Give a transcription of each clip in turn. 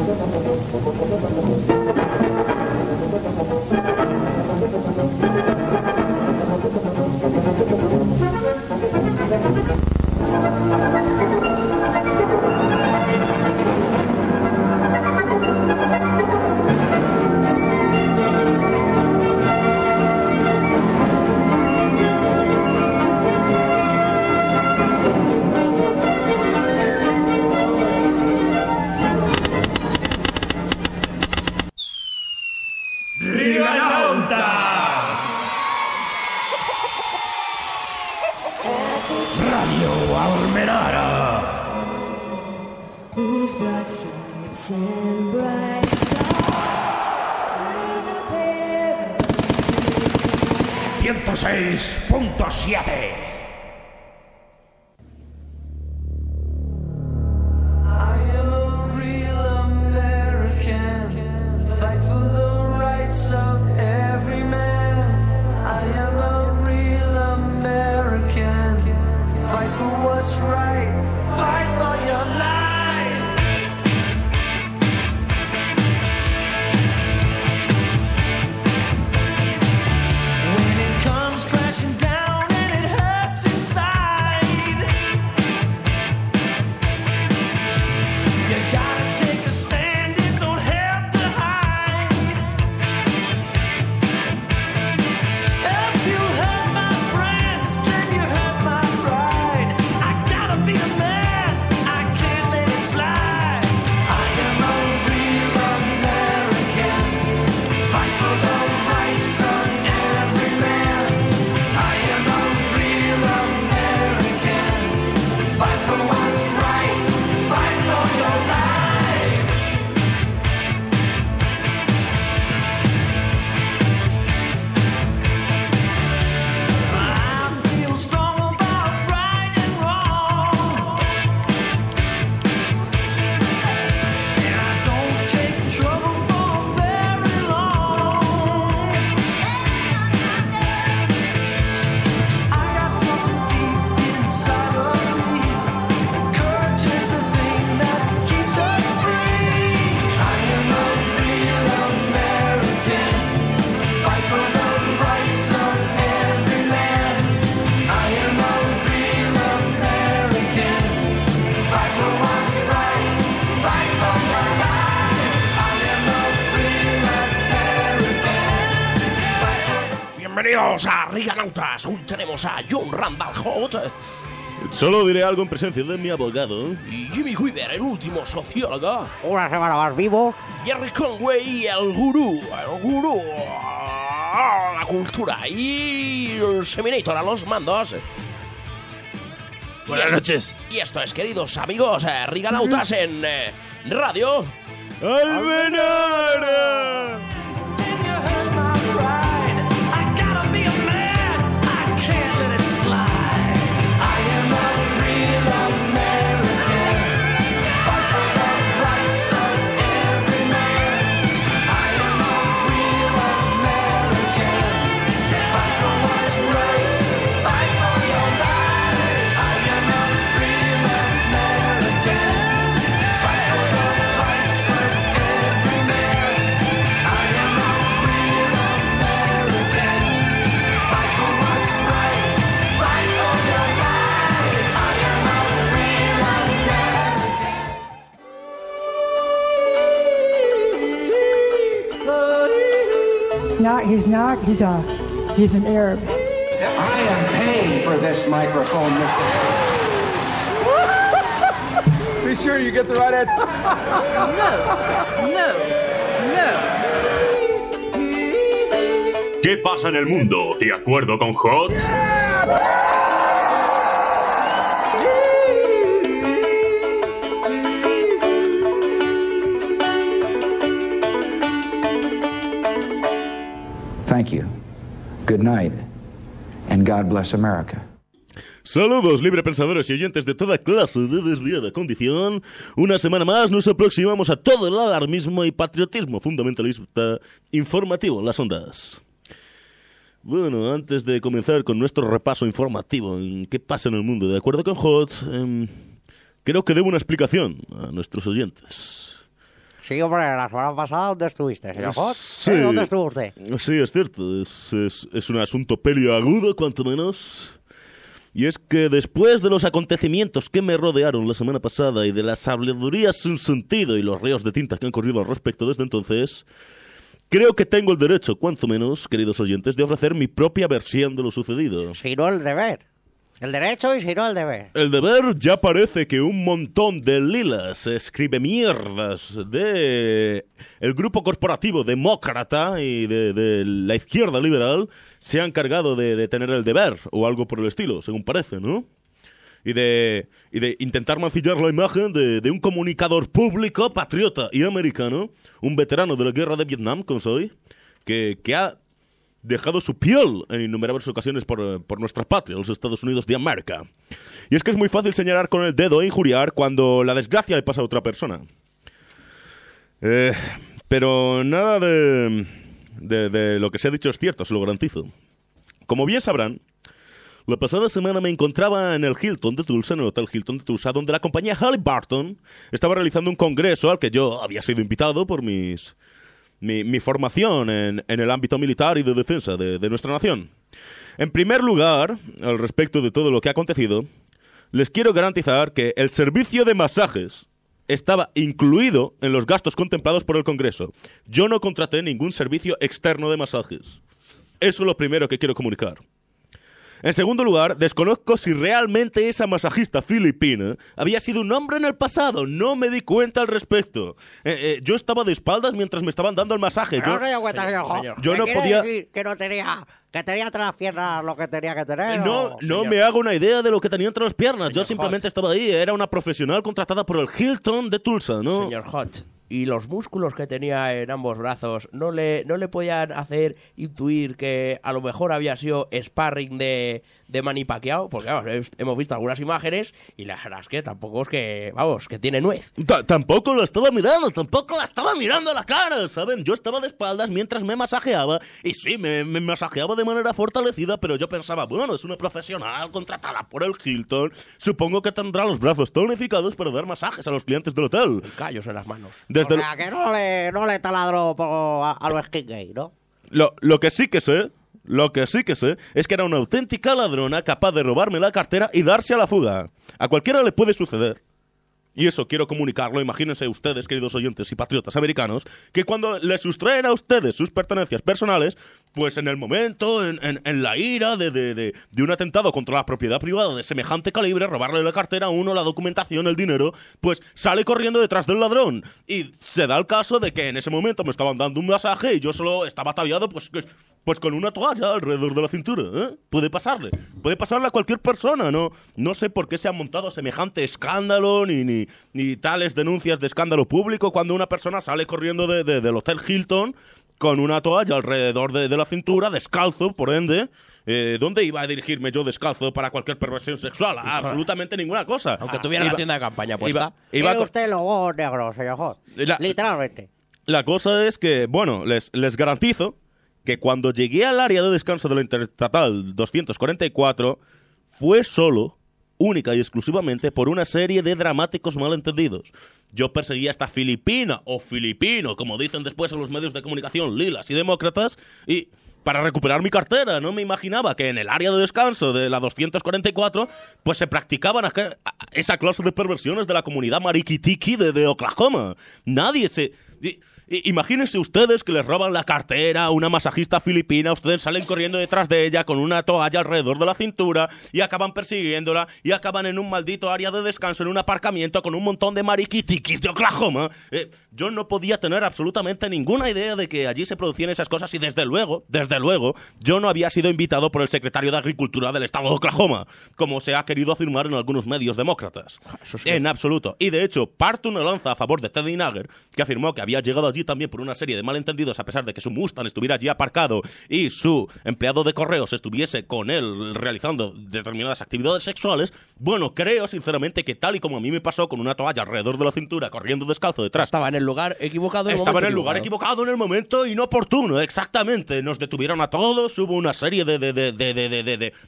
Bienvenidos a Riganautas. Hoy tenemos a John Randall Holt. Solo diré algo en presencia de mi abogado. Y Jimmy Weaver, el último sociólogo. Una semana más vivo. Jerry Conway, el gurú. La cultura. Y Seminator a los mandos. Buenas noches. Y esto es, queridos amigos, Riganautas en Radio Almenara. He's an Arab. I am paying for this microphone, Mr. Be sure you get the right answer. No. ¿Qué pasa en el mundo? ¿De acuerdo con Hot? Thank you. Good night. And God bless America. Saludos, librepensadores y oyentes de toda clase de desviada condición. Una semana más nos aproximamos a todo el alarmismo y patriotismo fundamentalista informativo en las ondas. Bueno, antes de comenzar con nuestro repaso informativo en qué pasa en el mundo, de acuerdo con Hot, creo que debo una explicación a nuestros oyentes. Sí, hombre, la semana pasada, ¿dónde estuviste, señor Hot? Sí. ¿Dónde estuvo usted? Sí, es cierto. Es un asunto peliagudo, cuanto menos. Y es que después de los acontecimientos que me rodearon la semana pasada y de las habladurías sin sentido y los ríos de tinta que han corrido al respecto desde entonces, creo que tengo el derecho, cuanto menos, queridos oyentes, de ofrecer mi propia versión de lo sucedido. Si no el deber. El derecho y si no el deber. El deber ya parece que un montón de lilas escribe mierdas de el grupo corporativo demócrata y de la izquierda liberal se han encargado de tener el deber o algo por el estilo, según parece, ¿no? Y de intentar mancillar la imagen de un comunicador público, patriota y americano, un veterano de la guerra de Vietnam, como soy, que ha dejado su piel en innumerables ocasiones por nuestra patria, los Estados Unidos de América. Y es que es muy fácil señalar con el dedo e injuriar cuando la desgracia le pasa a otra persona. Pero nada de lo que se ha dicho es cierto, se lo garantizo. Como bien sabrán, la pasada semana me encontraba en el Hilton de Tulsa, en el Hotel Hilton de Tulsa, donde la compañía Halliburton estaba realizando un congreso al que yo había sido invitado por mi formación en el ámbito militar y de defensa de nuestra nación. En primer lugar, al respecto de todo lo que ha acontecido, les quiero garantizar que el servicio de masajes estaba incluido en los gastos contemplados por el Congreso. Yo no contraté ningún servicio externo de masajes. Eso es lo primero que quiero comunicar. En segundo lugar, desconozco si realmente esa masajista filipina había sido un hombre en el pasado. No me di cuenta al respecto. Yo estaba de espaldas mientras me estaban dando el masaje. No se dio cuenta, señor Hot. Yo no ¿Quiere podía decir que no tenía... que tenía entre las piernas lo que tenía que tener? No me hago una idea de lo que tenía entre las piernas. Yo simplemente estaba ahí. Era una profesional contratada por el Hilton de Tulsa, ¿no? Señor Hot, ¿y los músculos que tenía en ambos brazos no le podían hacer intuir que a lo mejor había sido sparring de Manny Pacquiao? Porque vamos, hemos visto algunas imágenes y la verdad es que tampoco es que, vamos, que tiene nuez. Tampoco la estaba mirando a la cara, ¿saben? Yo estaba de espaldas mientras me masajeaba y sí, me masajeaba de manera fortalecida, pero yo pensaba, bueno, es una profesional contratada por el Hilton, supongo que tendrá los brazos tonificados para dar masajes a los clientes del hotel. Y callos en las manos. O sea, que no le taladró a los skin gay, ¿no? Lo que sí que sé es que era una auténtica ladrona capaz de robarme la cartera y darse a la fuga. A cualquiera le puede suceder. Y eso quiero comunicarlo, imagínense ustedes, queridos oyentes y patriotas americanos, que cuando les sustraen a ustedes sus pertenencias personales, pues en el momento, en la ira de un atentado contra la propiedad privada de semejante calibre, robarle la cartera a uno, la documentación, el dinero, pues sale corriendo detrás del ladrón. Y se da el caso de que en ese momento me estaban dando un masaje y yo solo estaba ataviado pues con una toalla alrededor de la cintura, ¿eh? Puede pasarle a cualquier persona, no sé por qué se ha montado semejante escándalo ni tales denuncias de escándalo público cuando una persona sale corriendo del Hotel Hilton con una toalla alrededor de la cintura, descalzo, por ende. ¿Dónde iba a dirigirme yo descalzo para cualquier perversión sexual? Absolutamente ninguna cosa. Aunque tuviera la tienda de campaña puesta. Tiene usted logo negro, señor Hot. Literalmente. La cosa es que, bueno, les garantizo que cuando llegué al área de descanso de la Interestatal 244 fue solo, única y exclusivamente por una serie de dramáticos malentendidos. Yo perseguía a esta filipina, o filipino, como dicen después en los medios de comunicación lilas y demócratas, y para recuperar mi cartera. No me imaginaba que en el área de descanso de la 244 pues se practicaban esa clase de perversiones de la comunidad mariquitiqui de Oklahoma. Nadie se... Imagínense ustedes que les roban la cartera a una masajista filipina, ustedes salen corriendo detrás de ella con una toalla alrededor de la cintura y acaban persiguiéndola y acaban en un maldito área de descanso, en un aparcamiento con un montón de mariquitiquis de Oklahoma. Yo no podía tener absolutamente ninguna idea de que allí se producían esas cosas y desde luego, yo no había sido invitado por el secretario de Agricultura del estado de Oklahoma, como se ha querido afirmar en algunos medios demócratas. En absoluto. Y de hecho, parto una lanza a favor de Teddy Nagger, que afirmó que había llegado allí también por una serie de malentendidos, a pesar de que su Mustang estuviera allí aparcado y su empleado de correos estuviese con él realizando determinadas actividades sexuales. Bueno, creo sinceramente que tal y como a mí me pasó con una toalla alrededor de la cintura, corriendo descalzo detrás. Estaba en el lugar equivocado. Estaba en el lugar equivocado en el momento inoportuno, exactamente. Nos detuvieron a todos, hubo una serie de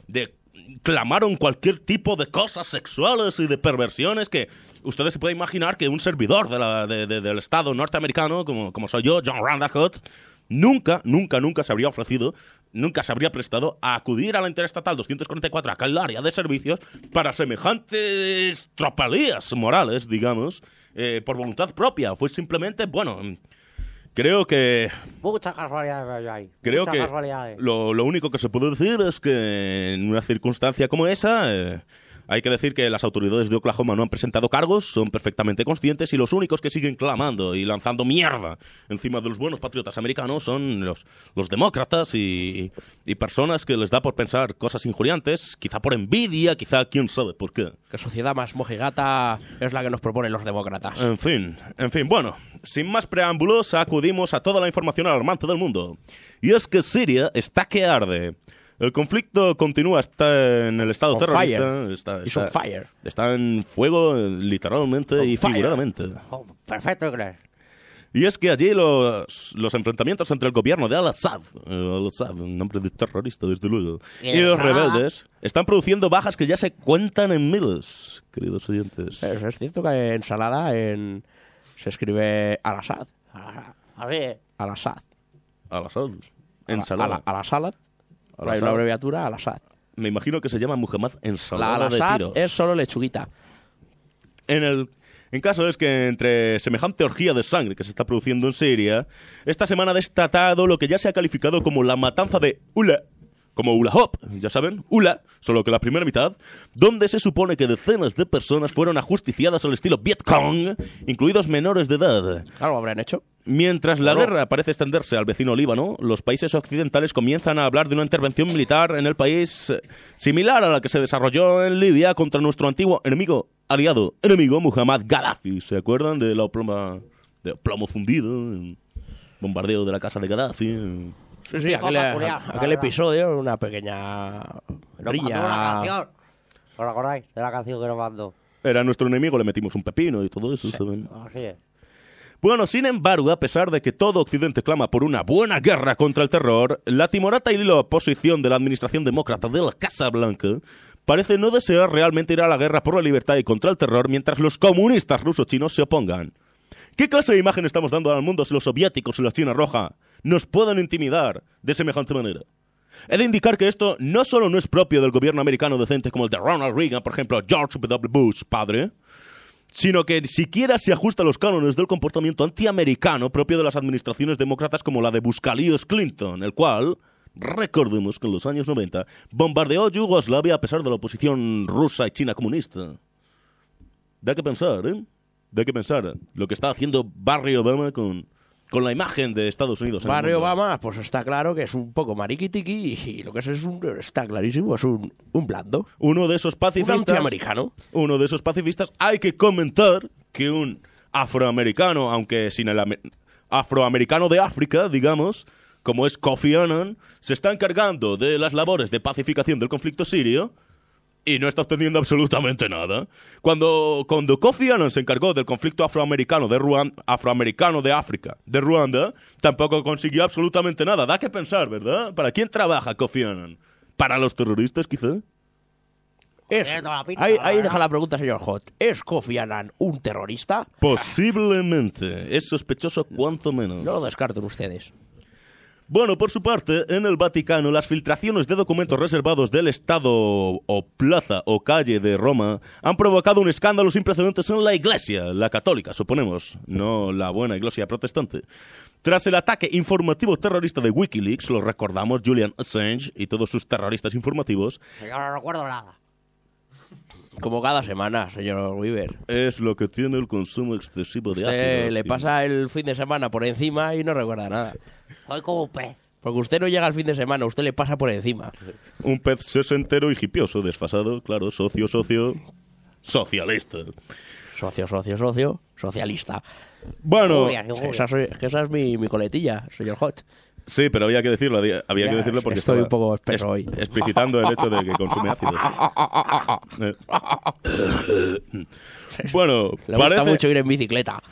clamaron cualquier tipo de cosas sexuales y de perversiones que ustedes se pueden imaginar que un servidor del Estado norteamericano, como soy yo, John Randall Hutt, nunca se habría ofrecido, nunca se habría prestado a acudir a la Interestatal 244, acá en el área de servicios, para semejantes tropelías morales, digamos, por voluntad propia. Fue simplemente, creo que... Muchas casualidades hay. Creo Muchas que casualidades. lo único que se puede decir es que en una circunstancia como esa... hay que decir que las autoridades de Oklahoma no han presentado cargos, son perfectamente conscientes y los únicos que siguen clamando y lanzando mierda encima de los buenos patriotas americanos son los demócratas y personas que les da por pensar cosas injuriantes, quizá por envidia, quizá quién sabe por qué. ¿Qué sociedad más mojigata es la que nos proponen los demócratas? En fin, bueno, sin más preámbulos, acudimos a toda la información alarmante del mundo. Y es que Siria está que arde. El conflicto continúa, está en el estado terrorista. It's on fire. Está en fuego, literalmente On y fire. figuradamente. Oh, perfecto inglés. Y es que allí los enfrentamientos entre el gobierno de Al-Assad, un nombre de terrorista desde luego, y los rebeldes, están produciendo bajas que ya se cuentan en miles, queridos oyentes. Es cierto que ensalada se escribe Al-Assad. Así es. Al-Assad. Al-Assad, ensalada. Al-Assad. Hay Al-Assad. una abreviatura, Al-Assad. Me imagino que se llama Muhammad La ensalada de Al-Assad tiros. es solo lechuguita. En caso es que entre semejante orgía de sangre que se está produciendo en Siria, esta semana ha destatado lo que ya se ha calificado como la matanza de Ula, como Ula Hop, ya saben, Ula, solo que la primera mitad, donde se supone que decenas de personas fueron ajusticiadas al estilo Vietcong, incluidos menores de edad. Algo habrán hecho. Mientras la guerra parece extenderse al vecino Líbano, los países occidentales comienzan a hablar de una intervención militar en el país similar a la que se desarrolló en Libia contra nuestro antiguo aliado enemigo Muhammad Gaddafi. ¿Se acuerdan de plomo fundido, el bombardeo de la casa de Gaddafi? Sí, aquel episodio, una pequeña riña. ¿Os acordáis de la canción que nos mandó? Era nuestro enemigo, le metimos un pepino y todo eso, ¿saben? Así es. Bueno, sin embargo, a pesar de que todo Occidente clama por una buena guerra contra el terror, la timorata y la oposición de la administración demócrata de la Casa Blanca parece no desear realmente ir a la guerra por la libertad y contra el terror mientras los comunistas rusos-chinos se opongan. ¿Qué clase de imagen estamos dando al mundo si los soviéticos y la China roja nos pueden intimidar de semejante manera? He de indicar que esto no solo no es propio del gobierno americano decente como el de Ronald Reagan, por ejemplo, George W. Bush, padre, sino que ni siquiera se ajusta a los cánones del comportamiento antiamericano propio de las administraciones demócratas como la de Buscalius Clinton, el cual, recordemos que en los años 90 bombardeó Yugoslavia a pesar de la oposición rusa y china comunista. Da que pensar, ¿eh? Da que pensar lo que está haciendo Barry Obama con la imagen de Estados Unidos. Barry Obama, pues está claro que es un poco mariquitiqui y lo que está clarísimo, es un blando. Uno de esos pacifistas. Un antiamericano. Uno de esos pacifistas. Hay que comentar que un afroamericano, aunque sin el afroamericano de África, digamos, como es Kofi Annan, se está encargando de las labores de pacificación del conflicto sirio y no está obteniendo absolutamente nada. Cuando Kofi Annan se encargó del conflicto afroamericano de África, de Ruanda, tampoco consiguió absolutamente nada. Da que pensar, ¿verdad? ¿Para quién trabaja Kofi Annan? ¿Para los terroristas, quizá? Ahí deja la pregunta, señor Hot. ¿Es Kofi Annan un terrorista? Posiblemente. Es sospechoso cuanto menos. No lo descarten ustedes. Bueno, por su parte, en el Vaticano, las filtraciones de documentos reservados del Estado o plaza o calle de Roma han provocado un escándalo sin precedentes en la Iglesia, la católica, suponemos, no la buena Iglesia protestante. Tras el ataque informativo terrorista de Wikileaks, lo recordamos, Julian Assange y todos sus terroristas informativos. Yo no recuerdo nada. Como cada semana, señor Weaver. Es lo que tiene el consumo excesivo de Usted ácidos. le pasa el fin de semana por encima y no recuerda nada. Soy como un pez. Porque usted no llega al fin de semana, usted le pasa por encima. Un pez sesentero y hipioso, desfasado, claro, socio, socialista. Socio, socialista. Bueno, Esa es mi coletilla, señor Hot. sí, pero había que decirlo, que decirlo porque estoy estaba un poco espeso hoy. explicitando el hecho de que consume ácidos. Bueno, Le gusta mucho ir en bicicleta.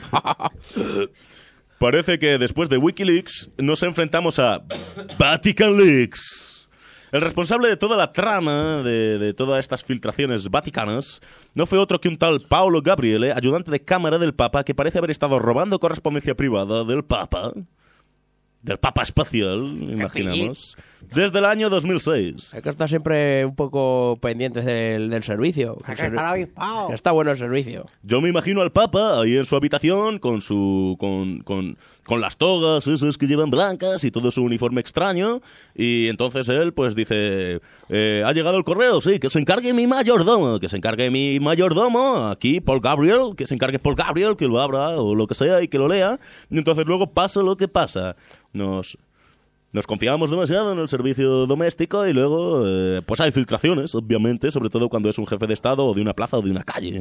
Parece que después de Wikileaks nos enfrentamos a Vatican Leaks. El responsable de toda la trama, de todas estas filtraciones vaticanas, no fue otro que un tal Paolo Gabriele, ayudante de cámara del Papa, que parece haber estado robando correspondencia privada del Papa espacial, imaginamos, desde el año 2006. Hay que estar siempre un poco pendientes del servicio. Hay que estar avispado. Está bueno el servicio. Yo me imagino al Papa ahí en su habitación con las togas esas que llevan blancas y todo su uniforme extraño, y entonces él pues dice, ha llegado el correo, sí, que se encargue mi mayordomo, aquí Paul Gabriel, que se encargue Paul Gabriel, que lo abra o lo que sea y que lo lea, y entonces luego pasa lo que pasa. Nos confiamos demasiado en el servicio doméstico y luego pues hay filtraciones, obviamente, sobre todo cuando es un jefe de Estado o de una plaza o de una calle.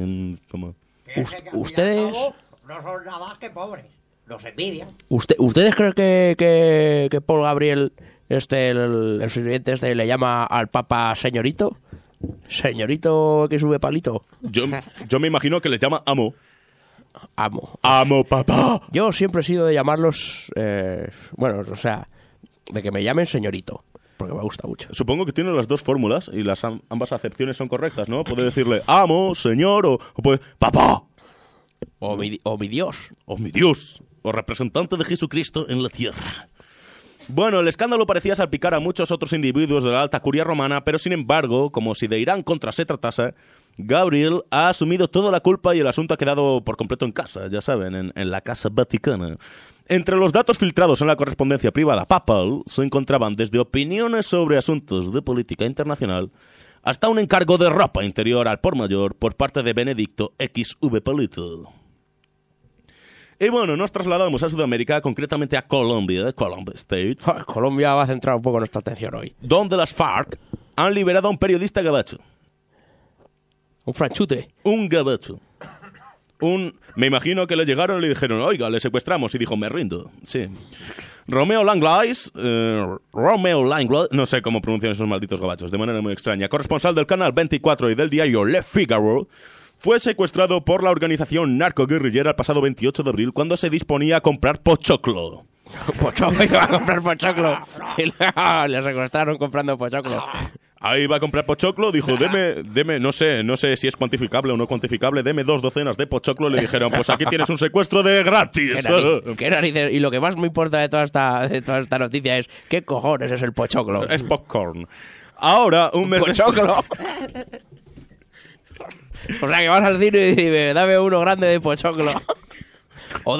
Ustedes... No son nada más que pobres. Los envidian. ¿Ustedes creen que Paul Gabriel, el sirviente le llama al Papa señorito? ¿Señorito que sube palito? Yo me imagino que les llama amo. Amo, papá. Yo siempre he sido de llamarlos, de que me llamen señorito, porque me gusta mucho. Supongo que tiene las dos fórmulas y ambas acepciones son correctas, ¿no? Puede decirle amo, señor, o puede papá. O mi Dios. O mi Dios. O representante de Jesucristo en la tierra. Bueno, el escándalo parecía salpicar a muchos otros individuos de la alta curia romana, pero sin embargo, como si de Irán contra se tratase, Gabriel ha asumido toda la culpa y el asunto ha quedado por completo en casa, ya saben, en la Casa Vaticana. Entre los datos filtrados en la correspondencia privada papal se encontraban desde opiniones sobre asuntos de política internacional hasta un encargo de ropa interior al por mayor por parte de Benedicto XV Palito. Y bueno, nos trasladamos a Sudamérica, concretamente a Colombia State. Colombia va a centrar un poco nuestra atención hoy. Donde las FARC han liberado a un periodista gabacho. Un franchute. Un gabacho. Me imagino que le llegaron y le dijeron, oiga, le secuestramos, y dijo, me rindo. Sí. Romeo Langlois, no sé cómo pronuncian esos malditos gabachos, de manera muy extraña, corresponsal del Canal 24 y del diario Le Figaro, fue secuestrado por la organización narcoguerrillera el pasado 28 de abril cuando se disponía a comprar pochoclo. Iba a comprar pochoclo. Y le secuestraron comprando pochoclo. Ahí va a comprar pochoclo, dijo, deme, no sé si es cuantificable o no cuantificable, deme 2 docenas de pochoclo. Le dijeron, pues aquí tienes un secuestro de gratis. ¿Qué narices? Y lo que más me importa de toda esta noticia es, ¿qué cojones es el pochoclo? Es popcorn. Ahora, un mes ¿Pochoclo? O sea, que vas al cine y dices, dame uno grande de pochoclo. O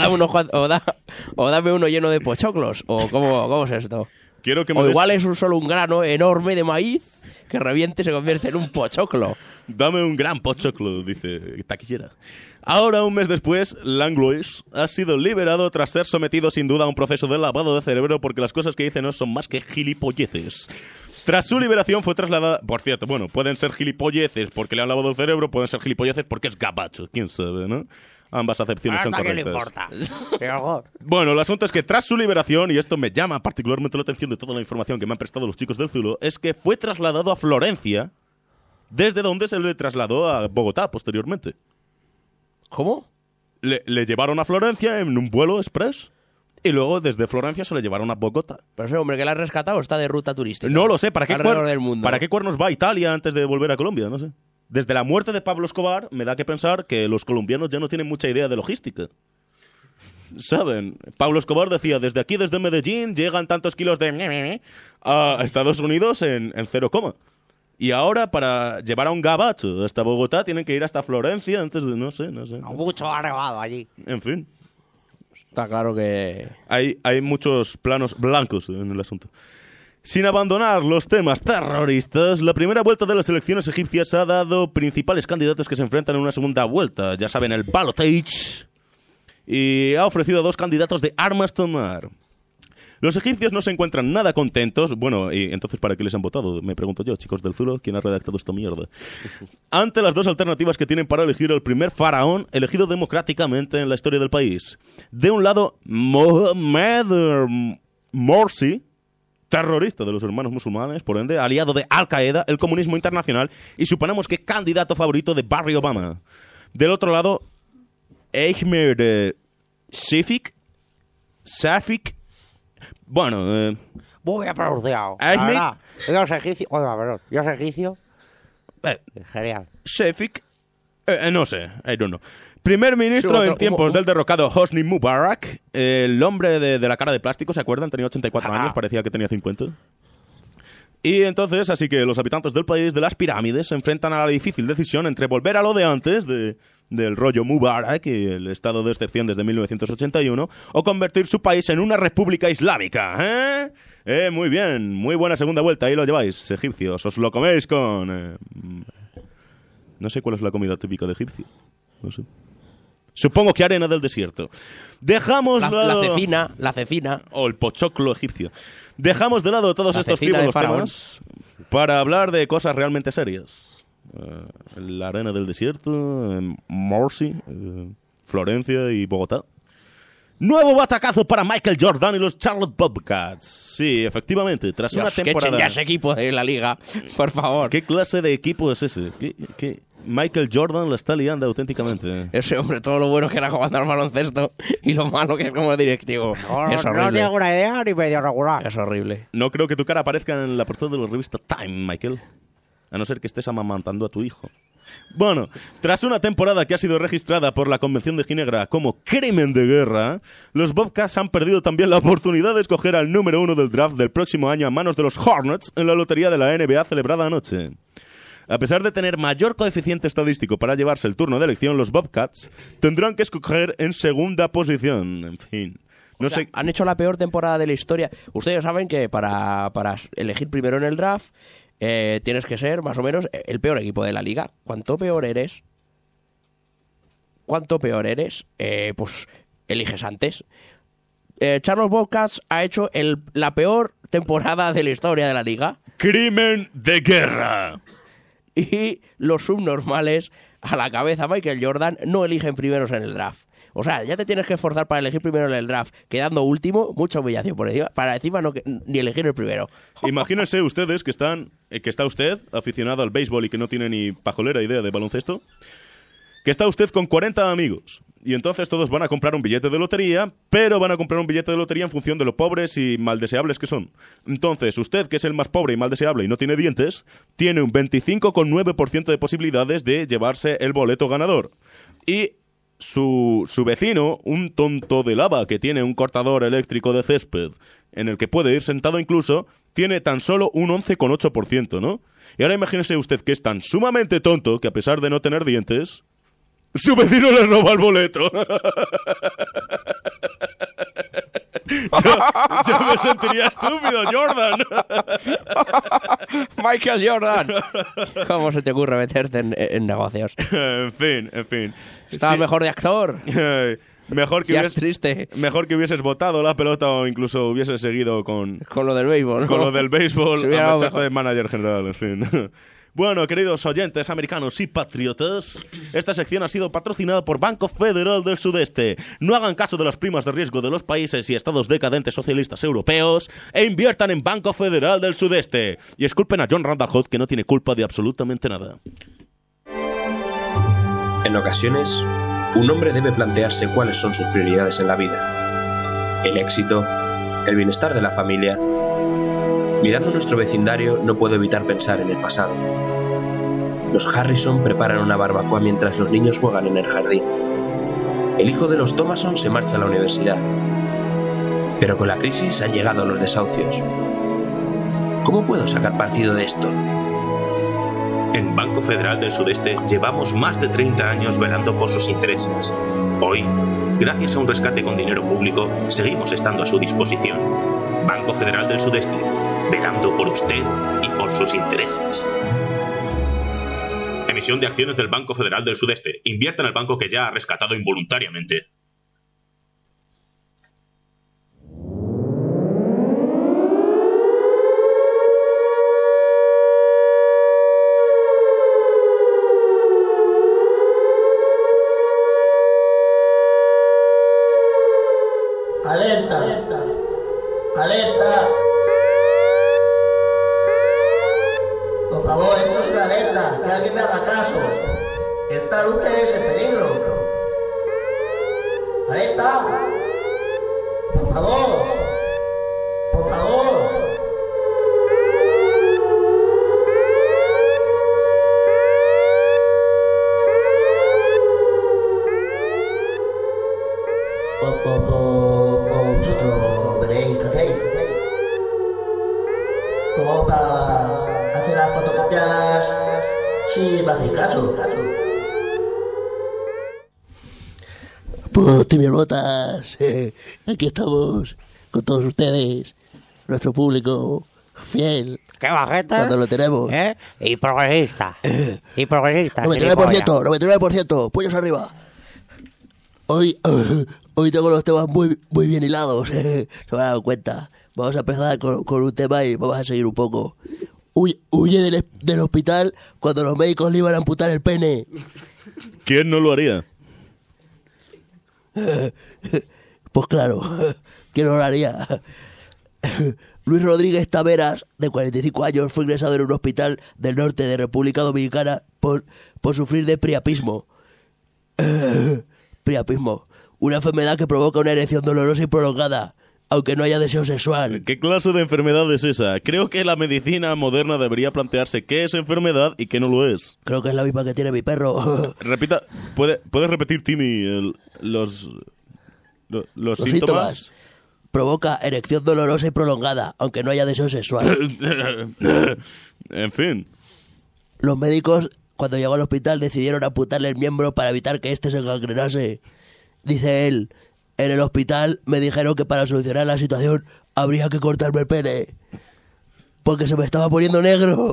dame uno lleno de pochoclos. O ¿cómo es esto? Quiero que me igual es solo un grano enorme de maíz que reviente y se convierte en un pochoclo. Dame un gran pochoclo, dice taquillera. Ahora, un mes después, Langlois ha sido liberado tras ser sometido sin duda a un proceso de lavado de cerebro porque las cosas que dice no son más que gilipolleces. Tras su liberación fue trasladada... Por cierto, bueno, pueden ser gilipolleces porque le han lavado el cerebro, pueden ser gilipolleces porque es gabacho, quién sabe, ¿no? Ambas acepciones son correctas. ¿Qué le importa? Bueno, el asunto es que tras su liberación, y esto me llama particularmente la atención de toda la información que me han prestado los chicos del Zulo, es que fue trasladado a Florencia, desde donde se le trasladó a Bogotá posteriormente. ¿Cómo? Le llevaron a Florencia en un vuelo express y luego desde Florencia se le llevaron a Bogotá. Pero ese hombre que la ha rescatado está de ruta turística. No lo sé, ¿para qué cuernos va a Italia antes de volver a Colombia? No sé. Desde la muerte de Pablo Escobar me da que pensar que los colombianos ya no tienen mucha idea de logística. ¿Saben? Pablo Escobar decía, desde aquí, desde Medellín, llegan tantos kilos de... a Estados Unidos en 0, y ahora para llevar a un gabacho hasta Bogotá tienen que ir hasta Florencia antes de... No sé. Mucho ha nevado allí. En fin. Está claro que... Hay muchos planos blancos en el asunto. Sin abandonar los temas terroristas, la primera vuelta de las elecciones egipcias ha dado principales candidatos que se enfrentan en una segunda vuelta. Ya saben, el balotage. Y ha ofrecido a 2 candidatos de armas tomar. Los egipcios no se encuentran nada contentos. Bueno, y entonces, ¿para qué les han votado? Me pregunto yo, chicos del Zulo, ¿quién ha redactado esta mierda? Ante las 2 alternativas que tienen para elegir el primer faraón elegido democráticamente en la historia del país. De un lado, Mohamed Morsi, terrorista de los hermanos musulmanes, por ende, aliado de Al-Qaeda, el comunismo internacional, y suponemos que candidato favorito de Barack Obama. Del otro lado, Ahmed Shafik. Bueno, Muy bien pronunciado. Es La mi- verdad. Dios egipcio. Oiga, perdón. Dios egipcio. Genial. Shefik. No sé, I don't know. Primer ministro Sí, otro- en tiempos un- del derrocado Hosni Mubarak. El hombre de la cara de plástico, ¿se acuerdan? Tenía 84 años, parecía que tenía 50. Y entonces, así que los habitantes del país de las pirámides se enfrentan a la difícil decisión entre volver a lo de antes, del rollo Mubarak y el estado de excepción desde 1981, o convertir su país en una república islámica. Muy bien, muy buena segunda vuelta, ahí lo lleváis, egipcios. Os lo coméis con... No sé cuál es la comida típica de Egipcio. No sé. Supongo que arena del desierto. Dejamos La cecina. o el pochoclo egipcio. Dejamos de lado todos La estos cecina de frívolos Faraón. temas para hablar de cosas realmente serias. La arena del desierto, Morsi, Florencia y Bogotá. Nuevo batacazo para Michael Jordan y los Charlotte Bobcats. Sí, efectivamente, tras Dios, una que temporada... echen ya ese equipo de la liga, por favor. ¿Qué clase de equipo es ese? ¿Qué? Michael Jordan la está liando auténticamente. Ese hombre, todo lo bueno que era jugando al baloncesto y lo malo que es como directivo. Es No horrible. tengo una idea ni medio regular. Es horrible. No creo que tu cara aparezca en la portada de la revista Time, Michael. A no ser que estés amamantando a tu hijo. Bueno, tras una temporada que ha sido registrada por la Convención de Ginebra como crimen de guerra, los Bobcats han perdido también la oportunidad de escoger al número 1 del draft del próximo año a manos de los Hornets en la lotería de la NBA celebrada anoche. A pesar de tener mayor coeficiente estadístico para llevarse el turno de elección, los Bobcats tendrán que escoger en segunda posición. En fin. No O sea, sé. han hecho la peor temporada de la historia. Ustedes saben que para elegir primero en el draft tienes que ser más o menos el peor equipo de la liga. ¿Cuánto peor eres? Pues eliges antes. Charles Bobcats ha hecho la peor temporada de la historia de la liga. Crimen de guerra. Y los subnormales, a la cabeza Michael Jordan, no eligen primeros en el draft. O sea, ya te tienes que esforzar para elegir primero en el draft, quedando último, mucha humillación por encima, para encima ni elegir el primero. Imagínense ustedes que está usted aficionado al béisbol y que no tiene ni pajolera idea de baloncesto, que está usted con 40 amigos y entonces todos van a comprar un billete de lotería, pero van a comprar un billete de lotería en función de lo pobres y maldeseables que son. Entonces, usted, que es el más pobre y maldeseable y no tiene dientes, tiene un 25,9% de posibilidades de llevarse el boleto ganador. Y su vecino, un tonto de lava que tiene un cortador eléctrico de césped en el que puede ir sentado incluso, tiene tan solo un 11,8%, ¿no? Y ahora imagínese usted que es tan sumamente tonto que a pesar de no tener dientes, su vecino le roba el boleto. Yo me sentiría estúpido, Jordan. Michael Jordan. ¿Cómo se te ocurre meterte en negocios? En fin. Estabas Sí. mejor de actor. Mejor que Ya es triste. Mejor que hubieses botado la pelota o incluso hubieses seguido con Con lo del béisbol, ¿no? con lo del béisbol Se hubiera a dado meterte mejor. de manager general, en fin. Bueno, queridos oyentes americanos y patriotas, esta sección ha sido patrocinada por Banco Federal del Sudeste. No hagan caso de las primas de riesgo de los países y estados decadentes socialistas europeos e inviertan en Banco Federal del Sudeste. Y esculpen a John Randall Hood, que no tiene culpa de absolutamente nada. En ocasiones, un hombre debe plantearse cuáles son sus prioridades en la vida. El éxito, el bienestar de la familia. Mirando nuestro vecindario, no puedo evitar pensar en el pasado. Los Harrison preparan una barbacoa mientras los niños juegan en el jardín. El hijo de los Thomason se marcha a la universidad. Pero con la crisis han llegado los desahucios. ¿Cómo puedo sacar partido de esto? En Banco Federal del Sudeste llevamos más de 30 años velando por sus intereses. Hoy, gracias a un rescate con dinero público, seguimos estando a su disposición. Banco Federal del Sudeste, velando por usted y por sus intereses. Emisión de acciones del Banco Federal del Sudeste. Invierta en el banco que ya ha rescatado involuntariamente. Alerta, alerta. Por favor, esto es una alerta, que alguien me haga caso. Están ustedes en peligro. Alerta. Por favor. Por favor. O vosotros veréis qué hacéis. O para hacer las fotocopias si me hacéis caso. Pues Timierbotas, aquí estamos con todos ustedes, nuestro público fiel. ¡Qué bajete! Cuando lo tenemos. Y progresista. Y progresista. 99%, 99%, pollos arriba. Hoy tengo los temas muy bien hilados, se me han dado cuenta. Vamos a empezar con un tema y vamos a seguir un poco. Huye del hospital cuando los médicos le iban a amputar el pene. ¿Quién no lo haría? Pues claro, ¿quién no lo haría? Luis Rodríguez Taveras, de 45 años, fue ingresado en un hospital del norte de República Dominicana por sufrir de priapismo. Priapismo, una enfermedad que provoca una erección dolorosa y prolongada, aunque no haya deseo sexual. ¿Qué clase de enfermedad es esa? Creo que la medicina moderna debería plantearse qué es enfermedad y qué no lo es. Creo que es la misma que tiene mi perro. Repita, ¿puedes repetir, Timmy, los síntomas? Provoca erección dolorosa y prolongada, aunque no haya deseo sexual. En fin. Los médicos, cuando llegó al hospital, decidieron amputarle el miembro para evitar que éste se gangrenase. Dice él: en el hospital me dijeron que para solucionar la situación habría que cortarme el pene, porque se me estaba poniendo negro.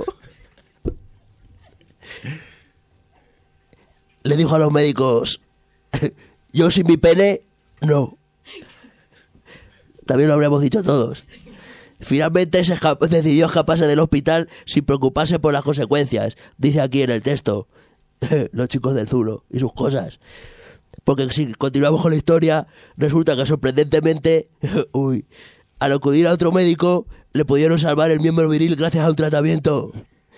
Le dijo a los médicos: yo sin mi pene, no. También lo habríamos dicho todos. Finalmente decidió escaparse del hospital sin preocuparse por las consecuencias, dice aquí en el texto. Los chicos del Zulo y sus cosas. Porque si continuamos con la historia, resulta que sorprendentemente, al acudir a otro médico, le pudieron salvar el miembro viril gracias a un tratamiento.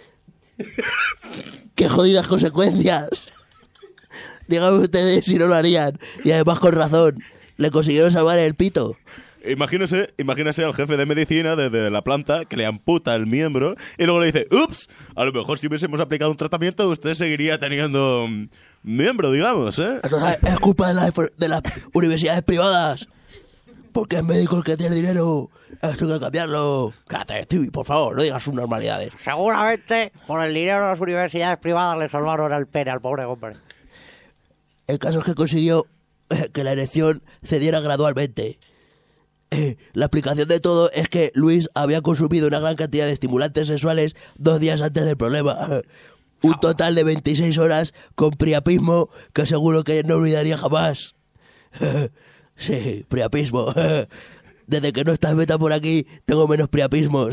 ¡Qué jodidas consecuencias! Díganme ustedes si no lo harían. Y además con razón, le consiguieron salvar el pito. Imagínese al jefe de medicina desde la planta que le amputa el miembro y luego le dice: ups, a lo mejor si hubiésemos aplicado un tratamiento usted seguiría teniendo miembro, digamos, ¿eh? Eso es culpa de las universidades privadas. Porque es médico el que tiene dinero. Esto hay que cambiarlo. Cállate, Stevie, por favor, no digas sus normalidades. Seguramente por el dinero de las universidades privadas le salvaron el pene al pobre hombre. El caso es que consiguió que la erección cediera gradualmente. La explicación de todo es que Luis había consumido una gran cantidad de estimulantes sexuales 2 días antes del problema. Un total de 26 horas con priapismo que seguro que no olvidaría jamás. Sí, priapismo. Desde que no estás Beta por aquí, tengo menos priapismos.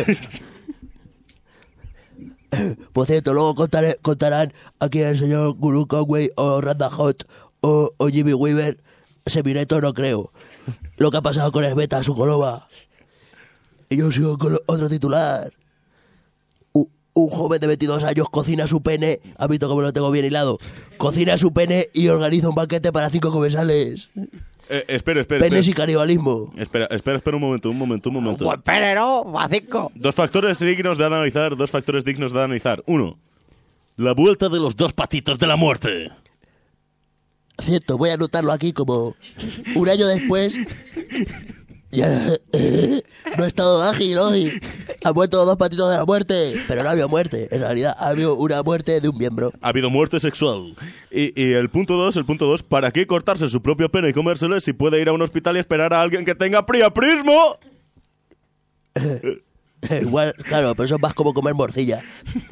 Por cierto, luego contarán aquí el señor Guru Conway o Randa Hot o Jimmy Weaver. Semineto no creo. Lo que ha pasado con Esbeta, su coloba. Y yo sigo con otro titular. Un joven de 22 años cocina su pene. ¿Has visto cómo lo tengo bien hilado? Cocina su pene y organiza un banquete para 5 comensales. Espera. Penes y canibalismo. Espera un momento. Un buen pene, ¿no? A 5. Dos factores dignos de analizar. 1. La vuelta de los 2 patitos de la muerte. Cierto, voy a anotarlo aquí como un año después. Ya, no he estado ágil hoy. Ha muerto los 2 patitos de la muerte. Pero no ha habido muerte. En realidad ha habido una muerte de un miembro. Ha habido muerte sexual. Y el punto 2, ¿para qué cortarse su propio pene y comérselo si puede ir a un hospital y esperar a alguien que tenga priapismo? Igual, claro, pero eso es más como comer morcilla.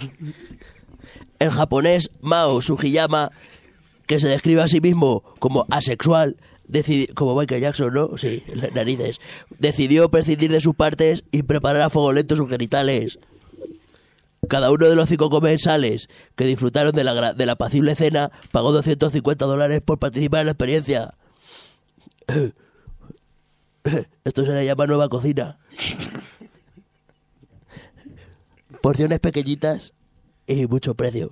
El japonés Mao Sugiyama, que se describe a sí mismo como asexual, como Michael Jackson, ¿no? Sí, las narices. Decidió prescindir de sus partes y preparar a fuego lento sus genitales. Cada uno de los 5 comensales que disfrutaron de la apacible cena pagó $250 por participar en la experiencia. Esto se le llama nueva cocina. Porciones pequeñitas y mucho precio.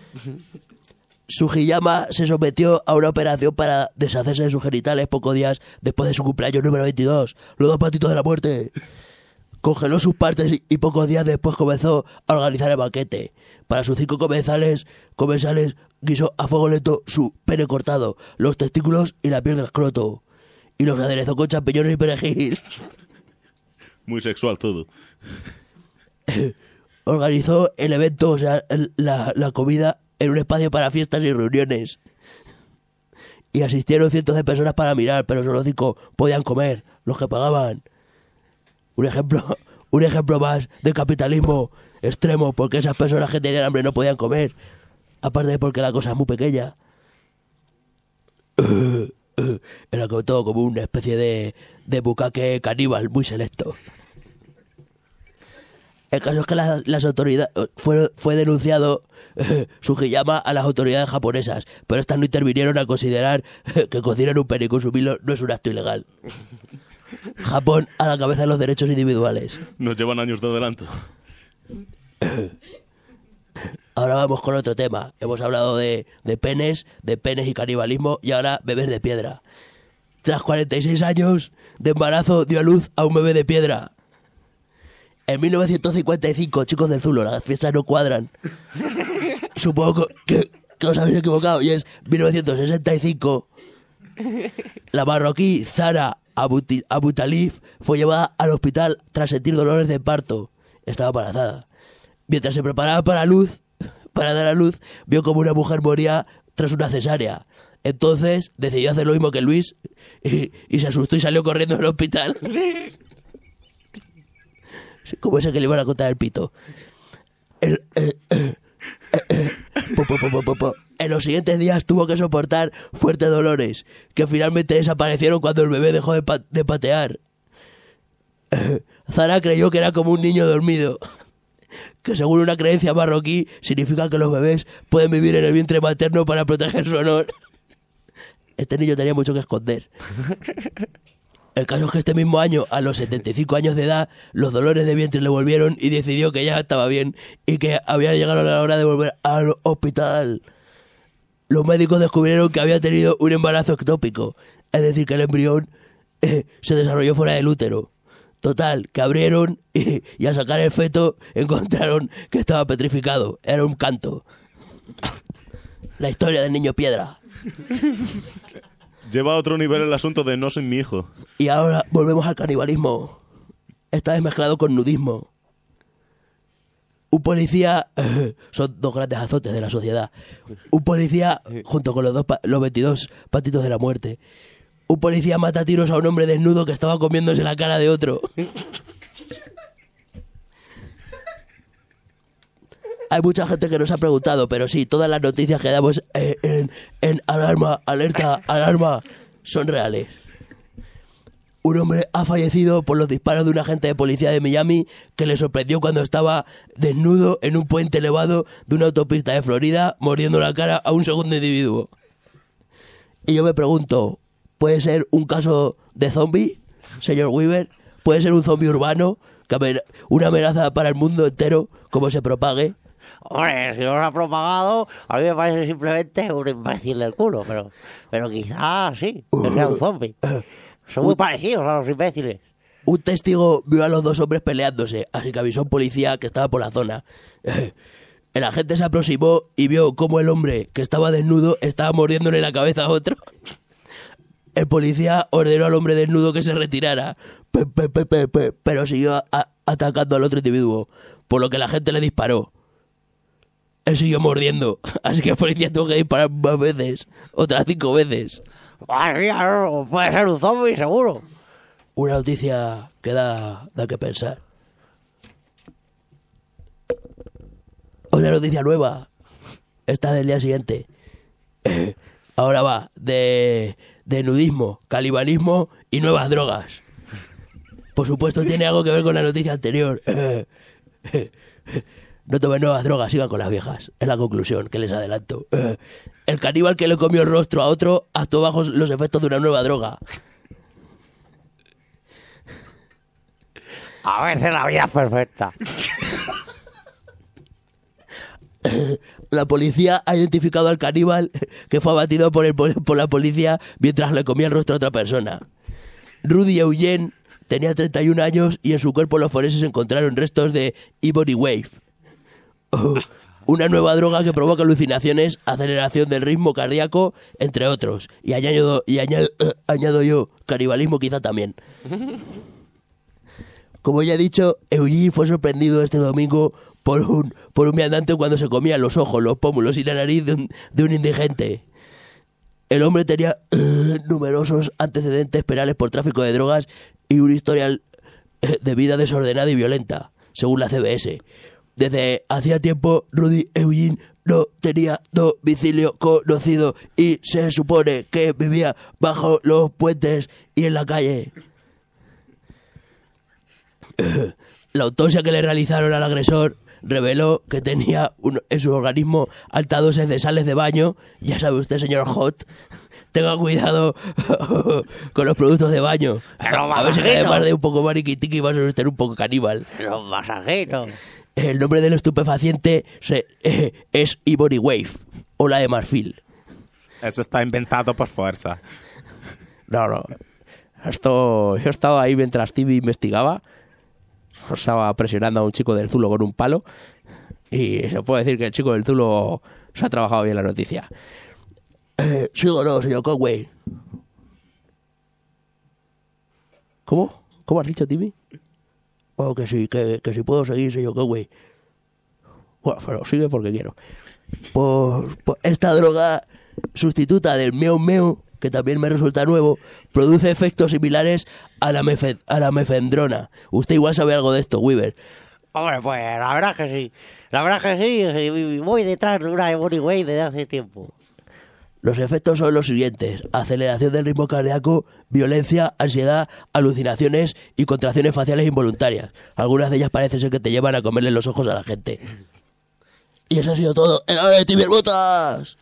Sugiyama se sometió a una operación para deshacerse de sus genitales pocos días después de su cumpleaños número 22, los 2 patitos de la muerte. Congeló sus partes y pocos días después comenzó a organizar el banquete. Para sus 5 comensales guisó a fuego lento su pene cortado, los testículos y la piel del escroto. y los aderezó con champiñones y perejil. Muy sexual todo. Organizó el evento, o sea, la comida en un espacio para fiestas y reuniones. Y asistieron cientos de personas para mirar, pero solo 5 podían comer, los que pagaban. Un ejemplo más de capitalismo extremo, porque esas personas que tenían hambre no podían comer. Aparte de porque la cosa es muy pequeña. Era como todo como una especie de bucaque caníbal muy selecto. El caso es que las autoridades fue denunciado Sugiyama a las autoridades japonesas, pero estas no intervinieron a considerar que cocinar un pene y consumirlo no es un acto ilegal. Japón a la cabeza de los derechos individuales. Nos llevan años de adelanto. Ahora vamos con otro tema. Hemos hablado de penes y canibalismo, y ahora bebés de piedra. Tras 46 años de embarazo dio a luz a un bebé de piedra. En 1955, chicos del Zulo, las fiestas no cuadran. Supongo que os habéis equivocado, y es 1965. La marroquí Zara Abutalif fue llevada al hospital tras sentir dolores de parto. Estaba embarazada. Mientras se preparaba para dar a luz, vio como una mujer moría tras una cesárea. Entonces decidió hacer lo mismo que Luis y se asustó y salió corriendo del hospital. Como ese que le iban a contar el pito. En los siguientes días tuvo que soportar fuertes dolores, que finalmente desaparecieron cuando el bebé dejó de patear. Zara creyó que era como un niño dormido, que según una creencia marroquí significa que los bebés pueden vivir en el vientre materno para proteger su honor. Este niño tenía mucho que esconder. El caso es que este mismo año, a los 75 años de edad, los dolores de vientre le volvieron y decidió que ya estaba bien y que había llegado la hora de volver al hospital. Los médicos descubrieron que había tenido un embarazo ectópico, es decir, que el embrión se desarrolló fuera del útero. Total, que abrieron y al sacar el feto encontraron que estaba petrificado. Era un canto. La historia del niño piedra. Lleva a otro nivel el asunto de no soy mi hijo. Y ahora volvemos al canibalismo. Esta vez mezclado con nudismo. Un policía... son dos grandes azotes de la sociedad. Un policía, junto con los 22 patitos de la muerte. Un policía mata a tiros a un hombre desnudo que estaba comiéndose la cara de otro. Hay mucha gente que nos ha preguntado, pero sí, todas las noticias que damos en alarma, alerta, alarma, son reales. Un hombre ha fallecido por los disparos de un agente de policía de Miami que le sorprendió cuando estaba desnudo en un puente elevado de una autopista de Florida, mordiendo la cara a un segundo individuo. Y yo me pregunto, ¿puede ser un caso de zombie, señor Weaver? ¿Puede ser un zombie urbano? ¿Una amenaza para el mundo entero, como se propague? Hombre, si no se ha propagado, a mí me parece simplemente un imbécil del culo, pero quizás sí, que sea un zombie. Son muy parecidos a los imbéciles. Un testigo vio a los dos hombres peleándose, así que avisó a un policía que estaba por la zona. El agente se aproximó y vio cómo el hombre que estaba desnudo estaba mordiéndole la cabeza a otro. El policía ordenó al hombre desnudo que se retirara, pero siguió atacando al otro individuo, por lo que la gente le disparó. Él siguió mordiendo, así que el policía tuvo que disparar más veces, otras 5 veces. Puede ser un zombie, seguro. Una noticia que da que pensar. Otra noticia nueva. Esta del día siguiente. Ahora va de nudismo, canibalismo y nuevas drogas. Por supuesto tiene algo que ver con la noticia anterior. No tomen nuevas drogas, sigan con las viejas. Es la conclusión que les adelanto. El caníbal que le comió el rostro a otro actuó bajo los efectos de una nueva droga. A veces la vida es perfecta. La policía ha identificado al caníbal que fue abatido por la policía mientras le comía el rostro a otra persona. Rudy Eugene tenía 31 años y en su cuerpo los forenses encontraron restos de Ivory Wave, una nueva droga que provoca alucinaciones, aceleración del ritmo cardíaco, entre otros. Y añado yo, canibalismo quizá también. Como ya he dicho, Eugene fue sorprendido este domingo por un viandante cuando se comía los ojos, los pómulos y la nariz de un indigente. El hombre tenía numerosos antecedentes penales por tráfico de drogas y un historial de vida desordenada y violenta, según la CBS. Desde hacía tiempo, Rudy Eugene no tenía domicilio conocido y se supone que vivía bajo los puentes y en la calle. La autopsia que le realizaron al agresor reveló que tenía en su organismo altas dosis de sales de baño. Ya sabe usted, señor Hot, tenga cuidado con los productos de baño. A ver si además de un poco mariquitiqui va a ser usted un poco caníbal. Los masajeros. El nombre del estupefaciente es Ivory Wave, o la de marfil. Eso está inventado por fuerza. No. Yo estaba ahí mientras Stevie investigaba. Estaba presionando a un chico del Zulo con un palo. Y se puede decir que el chico del Zulo se ha trabajado bien la noticia. ¿Sí o no, señor Conway? ¿Cómo? ¿Cómo has dicho, Timmy? Bueno, que sí puedo seguir, señor Conway. Bueno, pero sigue porque quiero. Pues esta droga sustituta del meu meu, que también me resulta nuevo, produce efectos similares a la mefedrona. Usted igual sabe algo de esto, Weaver. Hombre, pues la verdad que sí. La verdad que sí, voy detrás de una Ivory Wave desde hace tiempo. Los efectos son los siguientes: aceleración del ritmo cardíaco, violencia, ansiedad, alucinaciones y contracciones faciales involuntarias. Algunas de ellas parece ser que te llevan a comerle los ojos a la gente. Y eso ha sido todo. ¡En la de Tiberbotas!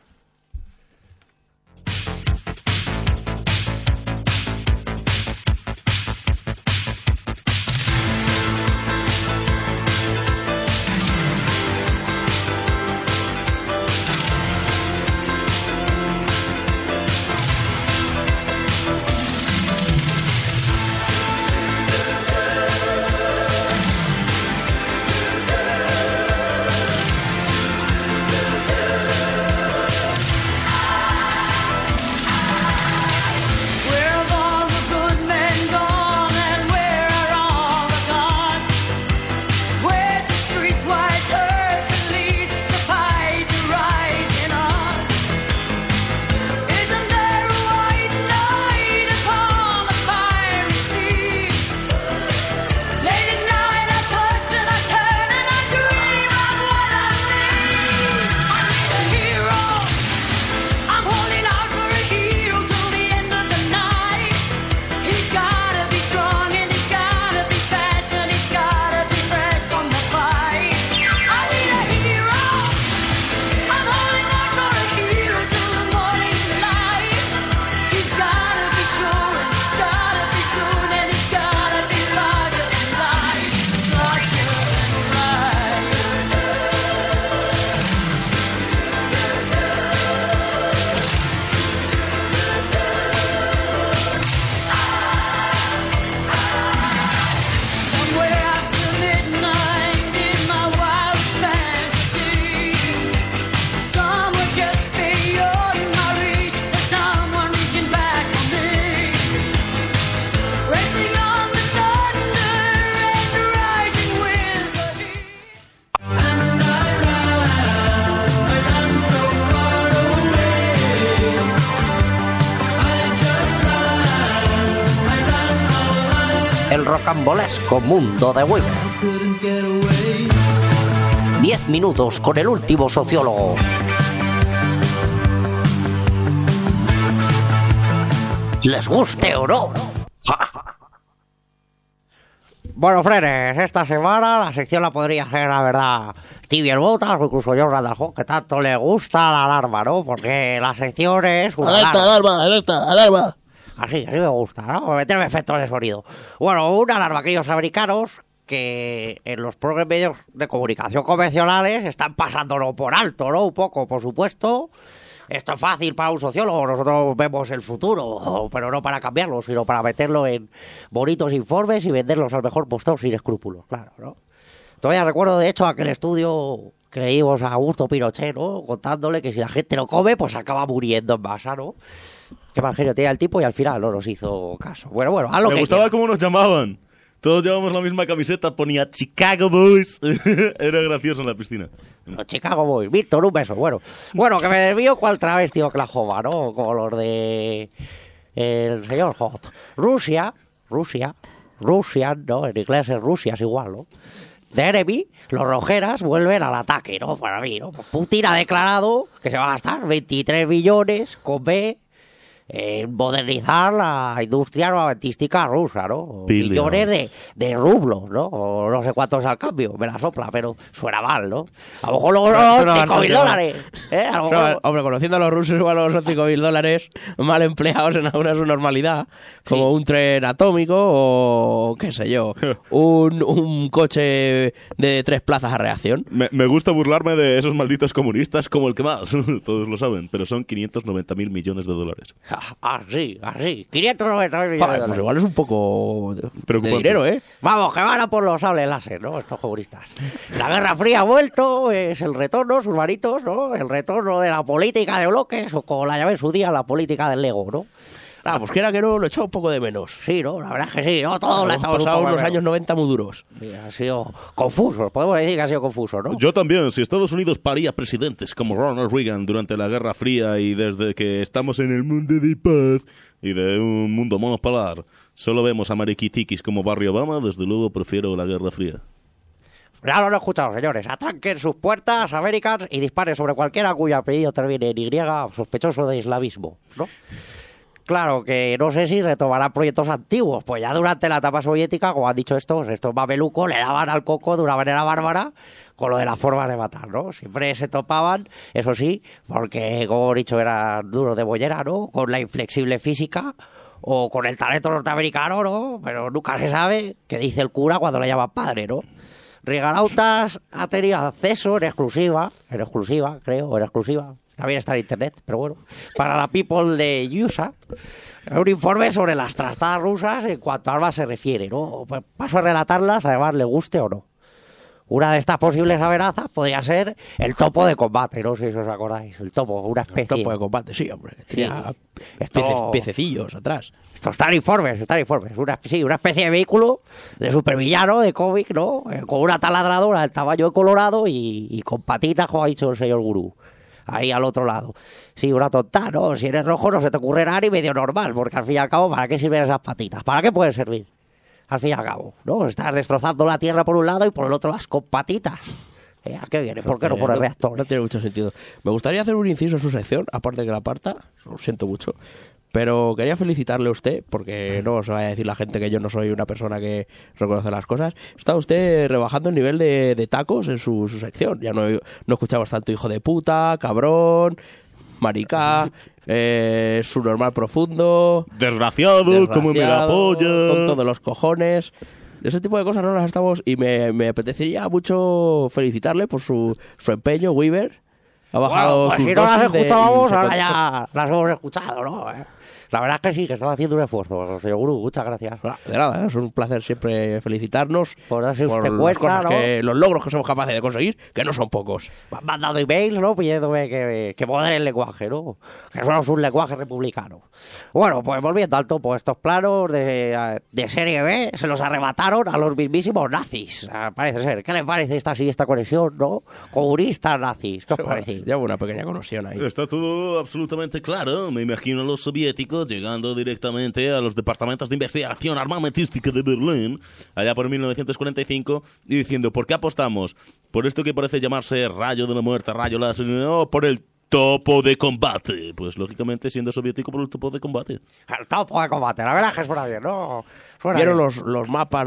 El rocambolesco mundo de Weaver. 10 minutos con el último sociólogo. Les guste o no. Bueno, frenes, esta semana la sección la podría hacer, la verdad, Stevie el Botas o incluso yo, Randall, que tanto le gusta la alarma, ¿no? Porque la sección es una ¡Alarma! Así me gusta, ¿no? Meterme efectos de sonido. Bueno, una alarma, aquellos americanos que en los propios medios de comunicación convencionales están pasándolo por alto, ¿no? Un poco, por supuesto. Esto es fácil para un sociólogo, nosotros vemos el futuro, pero no para cambiarlo, sino para meterlo en bonitos informes y venderlos al mejor postor sin escrúpulos, claro, ¿no? Todavía recuerdo, de hecho, aquel estudio creímos a Augusto Pinochet, ¿no? Contándole que si la gente no come, pues acaba muriendo en masa, ¿no? Qué mal genio tenía el tipo y al final no nos hizo caso. Bueno, a lo que Me gustaba quiera. cómo nos llamaban. Todos llevábamos la misma camiseta, ponía Chicago Boys. Era gracioso en la piscina. Los Chicago Boys. Víctor, un beso. Bueno, que me desvío cual travesti Oklahoma, ¿no? Como los de el señor Hot. Rusia, ¿no? En inglés es Rusia, es igual, ¿no? De Enemy, los rojeras vuelven al ataque, ¿no? Para mí, ¿no? Putin ha declarado que se va a gastar 23 billones con B en modernizar la industria armamentística rusa, ¿no? Billions. Millones de rublos, ¿no? O no sé cuántos al cambio, me la sopla, pero suena mal, ¿no? A lo mejor luego Suena $5.000, bastante ¿eh? A lo O sea, mejor... hombre, conociendo a los rusos, igual son $5.000 mal empleados en alguna su normalidad, como un tren atómico o, qué sé yo, un coche de 3 plazas a reacción. Me gusta burlarme de esos malditos comunistas como el que más. Todos lo saben, pero son 590.000 millones de dólares. Así. 590 millones Joder, pues igual es un poco de Preocupante. dinero, ¿eh? Vamos, que van a por los sables láser, ¿no? Estos comunistas. La Guerra Fría ha vuelto, es el retorno, sus manitos, ¿no? El retorno de la política de bloques, o como la llamé en su día, la política del Lego, ¿no? Pues quiera que no, lo he echado un poco de menos. Sí, ¿no? La verdad es que sí, ¿no? Todos la Hemos echamos un pasado poco de unos menos. años 90 muy duros. Sí, ha sido confuso, podemos decir que ha sido confuso, ¿no? Yo también, si Estados Unidos paría presidentes como Ronald Reagan durante la Guerra Fría y desde que estamos en el mundo de paz y de un mundo monopolar, solo vemos a mariquitikis como Barry Obama, desde luego prefiero la Guerra Fría. Ya lo han escuchado, señores. Atranquen sus puertas, Americans, y disparen sobre cualquiera cuyo apellido termine en Y, sospechoso de islamismo, ¿no? Claro que no sé si retomarán proyectos antiguos, pues ya durante la etapa soviética, como han dicho estos mamelucos le daban al coco de una manera bárbara con lo de las formas de matar, ¿no? Siempre se topaban, eso sí, porque, como he dicho, eran duros de bollera, ¿no? Con la inflexible física o con el talento norteamericano, ¿no? Pero nunca se sabe qué dice el cura cuando le llaman padre, ¿no? Rigarautas ha tenido acceso en exclusiva, también está en internet, pero bueno, para la people de USA, un informe sobre las trastadas rusas en cuanto a armas se refiere, ¿no? Pues paso a relatarlas, además le guste o no. Una de estas posibles amenazas podría ser el topo de combate, no sé si os acordáis, el topo, una especie... El topo de combate, sí, hombre. Tenía Esto- piececillos atrás. Esto está en informes. Una especie de vehículo de supervillano, de cómic, ¿no? Con una taladradora del tamaño de Colorado y con patitas, como ha dicho el señor Gurú. Ahí al otro lado. Sí, una tonta, ¿no? Si eres rojo no se te ocurre nada ni medio normal, porque al fin y al cabo, ¿para qué sirven esas patitas? ¿Para qué pueden servir? Al fin y al cabo, ¿no? Estás destrozando la tierra por un lado y por el otro vas con patitas. ¿A qué viene? ¿Por qué no por el reactor? No tiene mucho sentido. Me gustaría hacer un inciso en su sección, aparte de que la aparta, lo siento mucho. Pero quería felicitarle a usted, porque no se vaya a decir la gente que yo no soy una persona que reconoce las cosas. Está usted rebajando el nivel de tacos en su sección. Ya no escuchamos tanto hijo de puta, cabrón, marica, su normal profundo, Desgraciado, como me la polla. con todos los cojones. Ese tipo de cosas no las estamos... Y me apetecería mucho felicitarle por su empeño, Weaver. Ha bajado Bueno, pues sus si no las dosis de escuchábamos, ahora insecuencias. ya las hemos escuchado, ¿no? La verdad es que sí, que estaba haciendo un esfuerzo, señor Gurú. Muchas gracias. De nada, es un placer siempre felicitarnos Por darse usted las cuenta, cosas ¿no? los logros que somos capaces de conseguir, que no son pocos. Me han mandado emails, ¿no? Pidiéndome que modere el lenguaje, ¿no? Que somos un lenguaje republicano. Bueno, pues volviendo al topo, estos planos de serie B se los arrebataron a los mismísimos nazis, parece ser. ¿Qué les parece esta conexión, no? Comunistas nazis, ¿qué os parece? Llevo una pequeña conexión ahí. Está todo absolutamente claro. Me imagino a los soviéticos llegando directamente a los departamentos de investigación armamentística de Berlín, allá por 1945, y diciendo, ¿por qué apostamos? ¿Por esto que parece llamarse rayo de la muerte, rayo láser, o por el topo de combate? Pues lógicamente, siendo soviético, por el topo de combate. El topo de combate, la verdad es que suena bien, ¿no? Suena Vieron bien. los mapas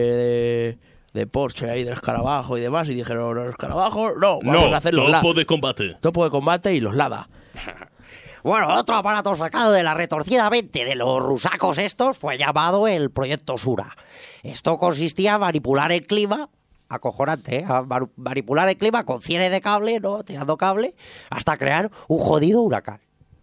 de Porsche ahí del escarabajo y demás y dijeron, los escarabajos, no, vamos a hacer los topo de combate. topo de combate y los Lada. Bueno, otro aparato sacado de la retorcida mente de los rusacos estos fue llamado el Proyecto Sura. Esto consistía en manipular el clima, acojonante, ¿eh? Manipular el clima con cienes de cable, ¿no? Tirando cable, hasta crear un jodido huracán.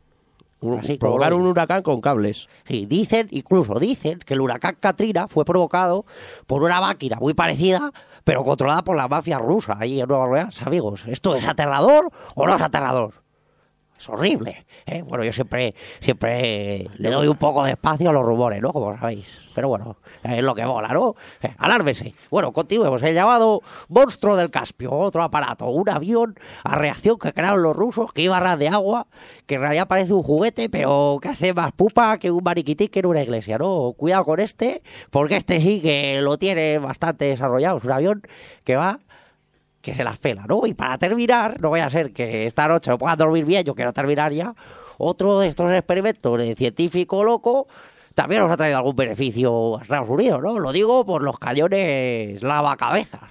Así como Provocar lo un digo. huracán con cables. Sí, incluso dicen que el huracán Katrina fue provocado por una máquina muy parecida, pero controlada por la mafia rusa ahí en Nueva Orleans, amigos. ¿Esto es aterrador o no es aterrador? Es horrible, ¿eh? Bueno, yo siempre le doy un poco de espacio a los rumores, ¿no? Como sabéis. Pero bueno, es lo que mola, ¿no? Alármese. Bueno, continuemos. El llamado monstruo del Caspio, otro aparato, un avión a reacción que crearon los rusos que iba a ras de agua, que en realidad parece un juguete, pero que hace más pupa que un mariquitique en una iglesia, ¿no? Cuidado con este, porque este sí que lo tiene bastante desarrollado. Es un avión que va... que se las pela, ¿no? Y para terminar, no vaya a ser que esta noche no pueda dormir bien, yo quiero terminar ya, otro de estos experimentos de científico loco también nos ha traído algún beneficio a Estados Unidos, ¿no? Lo digo por los cañones lavacabezas,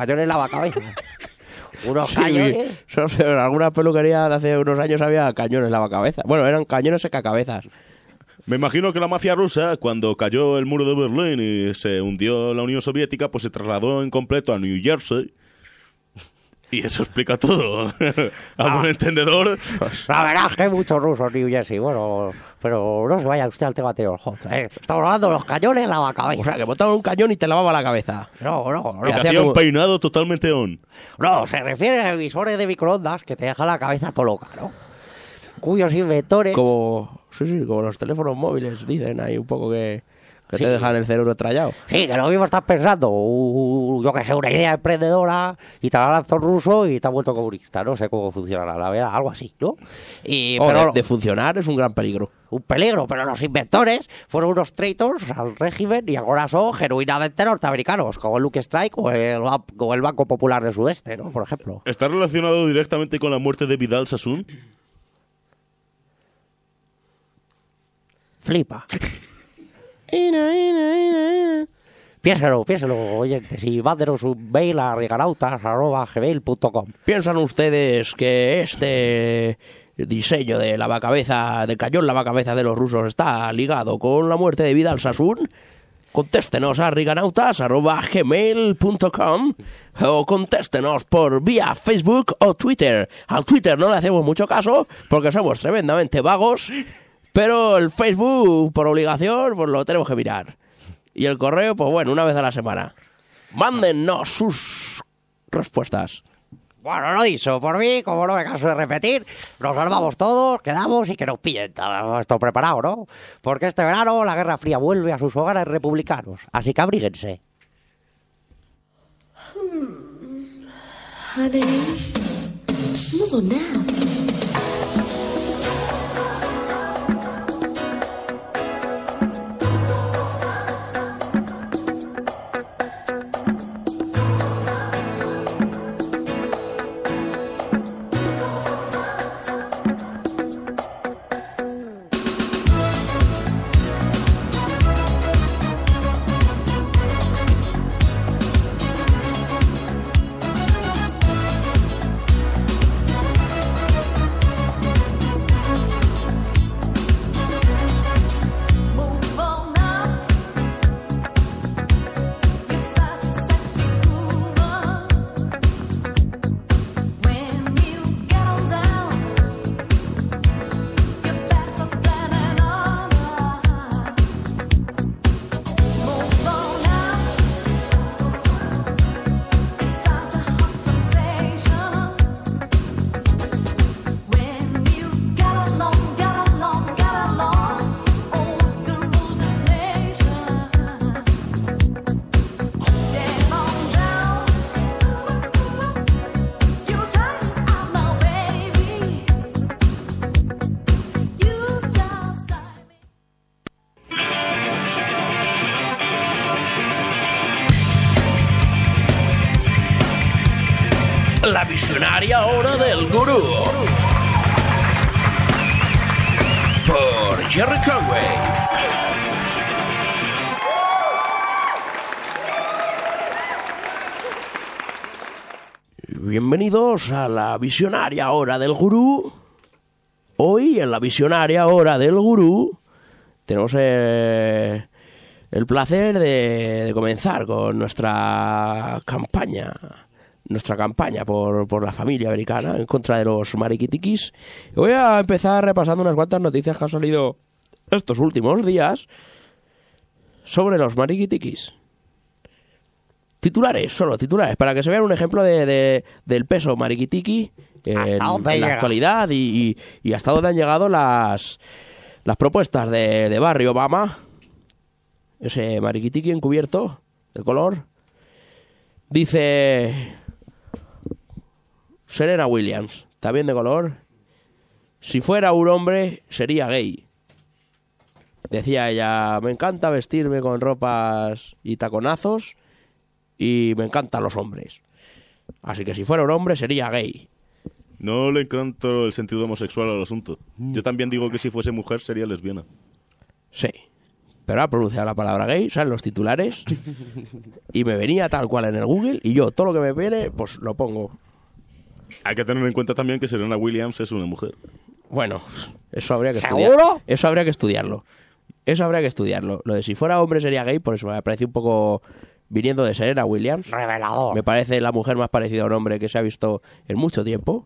unos cañones... En alguna peluquería de hace unos años había cañones lavacabezas. Bueno, eran cañones secacabezas. Me imagino que la mafia rusa, cuando cayó el muro de Berlín y se hundió la Unión Soviética, pues se trasladó en completo a New Jersey. Y eso explica todo. A buen entendedor. La verdad es que hay muchos rusos en New Jersey, bueno, pero no se vaya usted al tema anterior. Estamos hablando de los cañones lavacabezas. O sea, que botaban un cañón y te lavaba la cabeza. No. Que hacía un peinado totalmente on. No, se refiere a emisores de microondas que te dejan la cabeza todo loca, ¿no? Cuyos inventores... Como los teléfonos móviles, dicen ahí un poco que te dejan el cerebro trallado. Sí, que lo mismo estás pensando, yo que sé, una idea emprendedora y te la lanzó ruso y te ha vuelto comunista. No sé cómo funcionará, la verdad, algo así, ¿no? Pero de funcionar es un gran peligro. Un peligro, pero los inventores fueron unos traitors al régimen y ahora son genuinamente norteamericanos, como el Luke Strike o el Banco Popular del Sudeste, ¿no? Por ejemplo. ¿Está relacionado directamente con la muerte de Vidal Sassoon? Flipa. Piénselo, oyentes, y mándenos un mail a reganautas@gmail.com. ¿Piensan ustedes que este diseño de del cañón lavacabezas de los rusos está ligado con la muerte de Vidal Sassoon? Contéstenos a reganautas@gmail.com o contéstenos por vía Facebook o Twitter. Al Twitter no le hacemos mucho caso porque somos tremendamente vagos. Pero el Facebook, por obligación, pues lo tenemos que mirar. Y el correo, pues bueno, una vez a la semana. Mándennos sus respuestas. Bueno, lo dicho, por mí, como no me canso de repetir, nos armamos todos, quedamos y que nos pillen todo esto preparado, ¿no? Porque este verano la Guerra Fría vuelve a sus hogares republicanos, así que abríguense. Honey, move on now. La visionaria hora del gurú. Por Jerry Conway. Bienvenidos a la visionaria hora del gurú. Hoy en la visionaria hora del gurú tenemos el placer de comenzar con nuestra campaña por la familia americana en contra de los mariquitikis. Voy a empezar repasando unas cuantas noticias que han salido estos últimos días sobre los mariquitikis. Titulares, solo titulares, para que se vean un ejemplo del peso mariquitiqui en la actualidad y hasta dónde han llegado las propuestas de Barry Obama. Ese mariquitiqui encubierto de color. Dice Serena Williams, también de color: si fuera un hombre, sería gay. Decía ella: me encanta vestirme con ropas y taconazos y me encantan los hombres. Así que si fuera un hombre, sería gay. No le encuentro el sentido homosexual al asunto. Yo también digo que si fuese mujer, sería lesbiana. Sí, pero ha pronunciado la palabra gay, salen los titulares, y me venía tal cual en el Google, y yo todo lo que me viene, pues lo pongo. Hay que tener en cuenta también que Serena Williams es una mujer. Bueno, eso habría que ¿Seguro? Eso habría que estudiarlo. Eso habría que estudiarlo. Lo de si fuera hombre sería gay, por eso me parece un poco, viniendo de Serena Williams, Revelador. me parece la mujer más parecida a un hombre que se ha visto en mucho tiempo.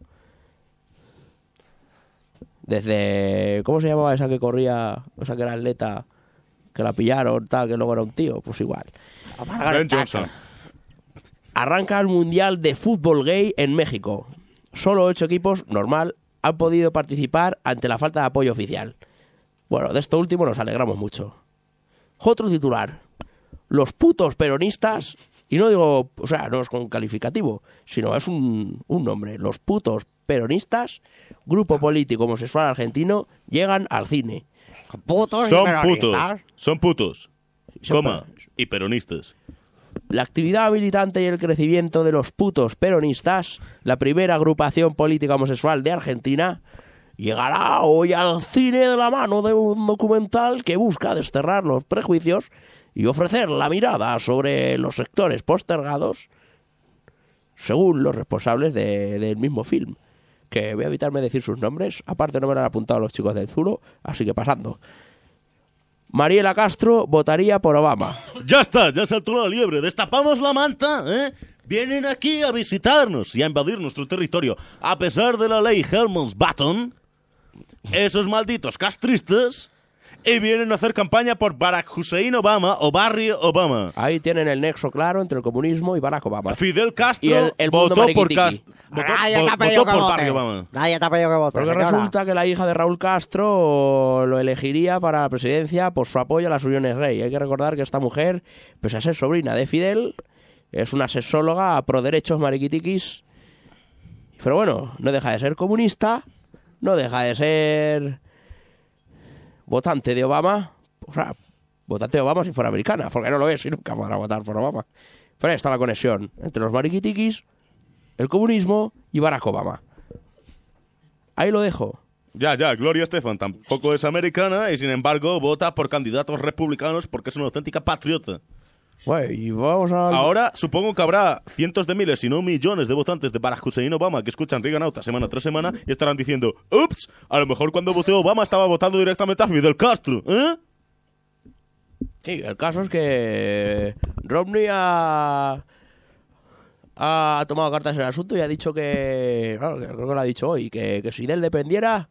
Desde... ¿cómo se llamaba esa que corría? O sea, que era atleta, que la pillaron, tal, que luego era un tío. Pues igual. Ben Johnson. Arranca el Mundial de Fútbol Gay en México. Solo 8 equipos, normal, han podido participar ante la falta de apoyo oficial. Bueno, de esto último nos alegramos mucho. Otro titular: los putos peronistas, y no digo, o sea, no es con calificativo, sino es un nombre. Los putos peronistas, grupo político homosexual argentino, llegan al cine. Putos Son y putos. peronistas. Son putos. Son Coma. peronistas. Y peronistas. La actividad militante y el crecimiento de los putos peronistas, la primera agrupación política homosexual de Argentina, llegará hoy al cine de la mano de un documental que busca desterrar los prejuicios y ofrecer la mirada sobre los sectores postergados, según los responsables del mismo film. Que voy a evitarme decir sus nombres, aparte no me lo han apuntado los chicos del Zulo, así que pasando. Mariela Castro votaría por Obama. Ya está, ya saltó la liebre. Destapamos la manta, ¿eh? Vienen aquí a visitarnos y a invadir nuestro territorio. A pesar de la ley Helmholtz-Button, esos malditos castristas, y vienen a hacer campaña por Barack Hussein Obama o Barry Obama. Ahí tienen el nexo claro entre el comunismo y Barack Obama. Fidel Castro Y el mundo votó por, mariquitiqui. Nadie te ha pedido votó que por Barry vote. Obama. Nadie te ha pedido que vote. Porque señora. resulta que la hija de Raúl Castro lo elegiría para la presidencia por su apoyo a las uniones rey. Hay que recordar que esta mujer, pese a ser sobrina de Fidel, es una sexóloga pro derechos mariquitiquis. Pero bueno, no deja de ser comunista, no deja de ser votante de Obama. O sea, votante de Obama si fuera americana, porque no lo es y nunca podrá votar por Obama. Pero ahí está la conexión entre los mariquitiquis, el comunismo y Barack Obama. Ahí lo dejo. Ya, Gloria Estefan tampoco es americana y sin embargo vota por candidatos republicanos porque es una auténtica patriota. Bueno, y vamos a... Ahora supongo que habrá cientos de miles, si no millones de votantes de Barack Hussein Obama que escuchan Reaganauta semana tras semana y estarán diciendo: ups, a lo mejor cuando voté Obama estaba votando directamente a Fidel Castro, ¿eh? Sí, el caso es que Romney ha tomado cartas en el asunto y ha dicho que, claro, creo que lo ha dicho hoy, que si de él dependiera,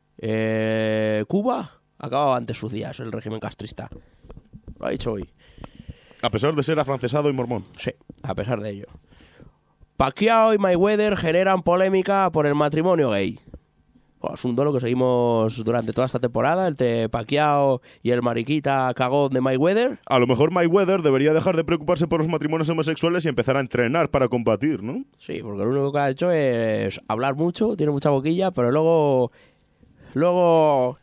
Cuba acababa antes sus días, el régimen castrista. Lo ha dicho hoy. A pesar de ser afrancesado y mormón. Sí, a pesar de ello. Pacquiao y Mayweather generan polémica por el matrimonio gay. Es un duelo que seguimos durante toda esta temporada, entre Pacquiao y el mariquita cagón de Mayweather. A lo mejor Mayweather debería dejar de preocuparse por los matrimonios homosexuales y empezar a entrenar para combatir, ¿no? Sí, porque lo único que ha hecho es hablar mucho, tiene mucha boquilla, pero luego...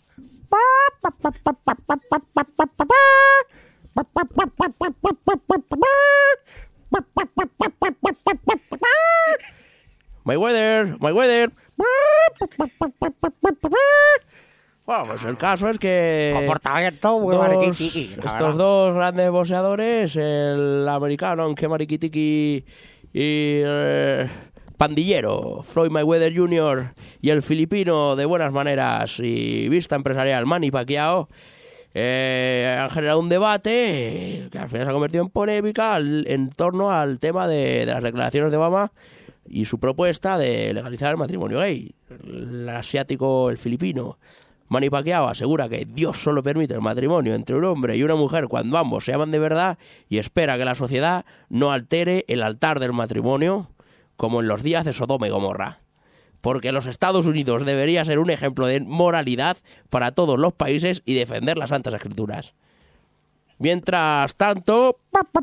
Mayweather. Bueno, pues el caso es que... Comportamiento muy mariquitiqui, la estos verdad. dos grandes boxeadores, el americano, aunque mariquitiqui, y pandillero, Floyd Mayweather Jr., y el filipino de buenas maneras y vista empresarial, Manny Pacquiao, han generado un debate que al final se ha convertido en polémica en torno al tema de las declaraciones de Obama y su propuesta de legalizar el matrimonio gay. El asiático, el filipino, Manny Pacquiao asegura que Dios solo permite el matrimonio entre un hombre y una mujer cuando ambos se aman de verdad y espera que la sociedad no altere el altar del matrimonio como en los días de Sodoma y Gomorra. Porque los Estados Unidos debería ser un ejemplo de moralidad para todos los países y defender las Santas Escrituras. Mientras tanto,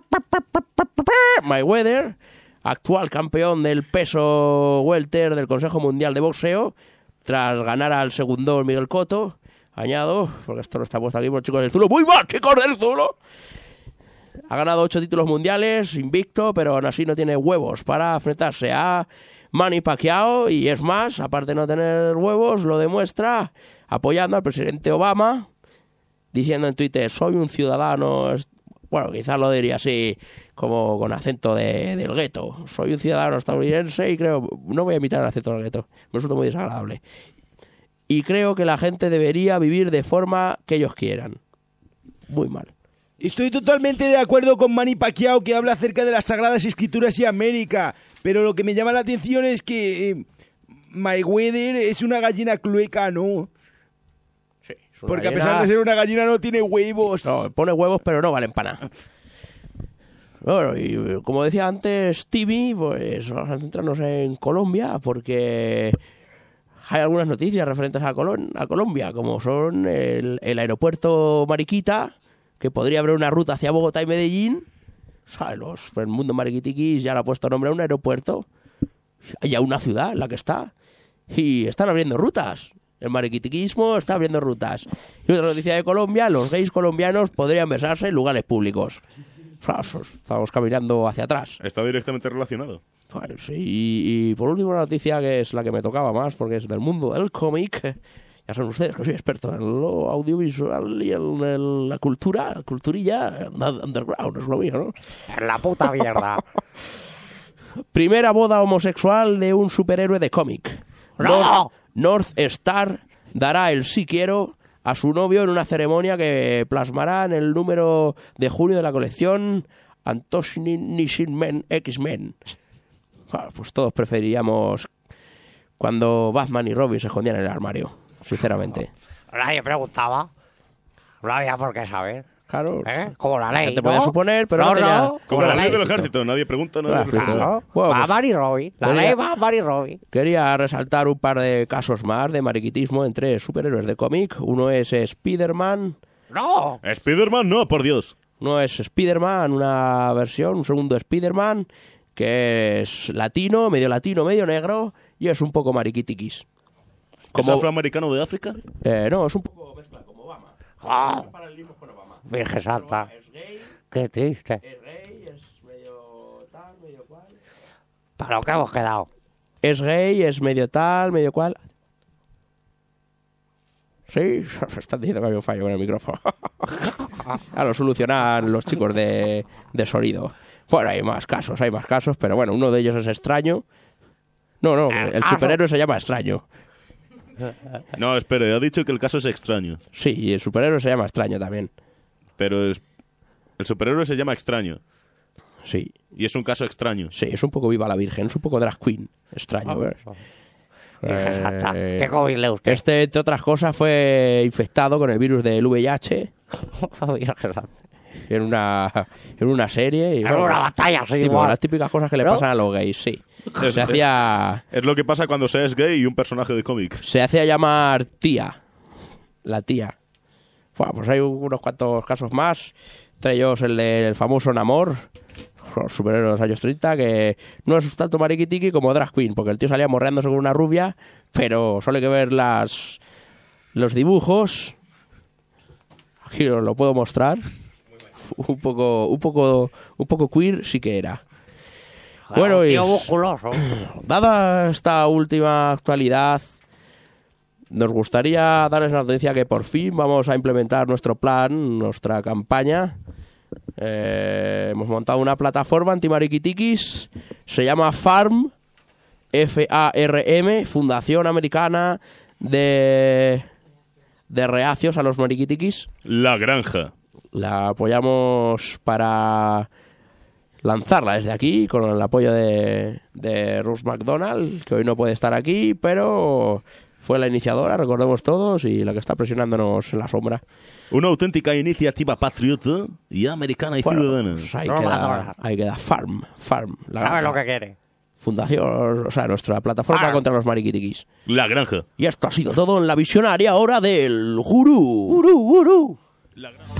Mayweather, actual campeón del peso welter del Consejo Mundial de Boxeo, tras ganar al segundón Miguel Cotto, añado, porque esto no está puesto aquí por chicos del Zulo, ¡muy mal, chicos del Zulo! Ha ganado 8 títulos mundiales, invicto, pero aún así no tiene huevos para enfrentarse a Manny Pacquiao, y es más, aparte de no tener huevos, lo demuestra apoyando al presidente Obama, diciendo en Twitter, soy un ciudadano, bueno, quizás lo diría así, como con acento del gueto, soy un ciudadano estadounidense y creo, no voy a imitar el acento del gueto, me resulta muy desagradable, y creo que la gente debería vivir de forma que ellos quieran. Muy mal. Estoy totalmente de acuerdo con Manny Pacquiao, que habla acerca de las Sagradas Escrituras y América, pero lo que me llama la atención es que Mayweather es una gallina clueca, ¿no? Sí, porque a pesar de ser una gallina no tiene huevos. No, pone huevos pero no valen para nada. Bueno, y como decía antes Timmy, pues vamos a centrarnos en Colombia, porque hay algunas noticias referentes a Colombia, como son el aeropuerto Mariquita, que podría abrir una ruta hacia Bogotá y Medellín. ¿Sabes? El mundo mariquitiquis ya le ha puesto nombre a un aeropuerto y a una ciudad en la que está. Y están abriendo rutas. El mariquitiquismo está abriendo rutas. Y otra noticia de Colombia, los gays colombianos podrían besarse en lugares públicos. Estamos caminando hacia atrás. Está directamente relacionado. Bueno, sí. Y por último, una noticia que es la que me tocaba más, porque es del mundo del cómic. Ya saben ustedes que soy experto en lo audiovisual y en la culturilla underground, es lo mío, ¿no? En la puta mierda. Primera boda homosexual de un superhéroe de cómic. ¡No! North Star dará el sí quiero a su novio en una ceremonia que plasmará en el número de junio de la colección Antosh-Nishin-Men X-Men. Bueno, pues todos preferiríamos cuando Batman y Robin se escondían en el armario, sinceramente. Nadie preguntaba. No había por qué saber. Claro. Como la ley, te podía suponer, pero no tenía... Como la ley del ejército, nadie pregunta, nadie responde. Claro. Bueno, pues, Batman y Robin. La ley Batman y Robin. Quería resaltar un par de casos más de mariquitismo entre superhéroes de cómic. Uno es Spider-Man. ¡No! Spider-Man, no, por Dios. Uno es Spider-Man, una versión, un segundo Spider-Man, que es latino, medio negro, y es un poco mariquitiquis. ¿Es afroamericano de África? No, es un poco mezcla, como Obama. Ah. Paralelismos con Obama. Virgen Santa. Es gay, Qué triste. es gay, es medio tal, medio cual. Para lo que hemos quedado. Es gay, es medio tal, medio cual. Sí, están diciendo que había un fallo con el micrófono. A lo solucionan los chicos de sonido. Bueno, hay más casos, pero bueno, uno de ellos es extraño. No, el superhéroe se llama Extraño. No, espere, ha dicho que el caso es extraño. Sí, y el superhéroe se llama Extraño también. Pero el superhéroe se llama Extraño. Sí. Y es un caso extraño. Sí, es un poco Viva la Virgen, es un poco drag queen. Extraño, ¿ves? ¿Qué COVID le usted? Este, entre otras cosas, fue infectado con el virus del VIH en una serie. Y, en una batalla, sí, igual. Las típicas cosas que le pasan a los gays, sí. Es lo que pasa cuando se es gay y un personaje de cómic. Se hacía llamar tía. La tía. Bueno, pues hay unos cuantos casos más. Entre ellos el del famoso Namor, superhéroe de los años 30, que no es tanto mariquitiqui como drag queen, porque el tío salía morreándose con una rubia, pero solo hay que ver los dibujos. Aquí os lo puedo mostrar. Un poco queer sí que era. Bueno, tío musculoso. Dada esta última actualidad, nos gustaría darles la noticia que por fin vamos a implementar nuestro plan, nuestra campaña. Hemos montado una plataforma antimariquitiquis, se llama FARM, FARM, Fundación Americana de Reacios a los Mariquitiquis. La Granja. La apoyamos para lanzarla desde aquí, con el apoyo de Russ McDonald, que hoy no puede estar aquí, pero Fue la iniciadora, recordemos todos, y la que está presionándonos en la sombra. Una auténtica iniciativa patriota y americana y ciudadana. Pues ahí queda Farm. La ¿Sabes lo que quiere? Fundación, o sea, nuestra plataforma contra los mariquitiquis. La granja. Y esto ha sido todo en la visionaria hora del gurú. La granja.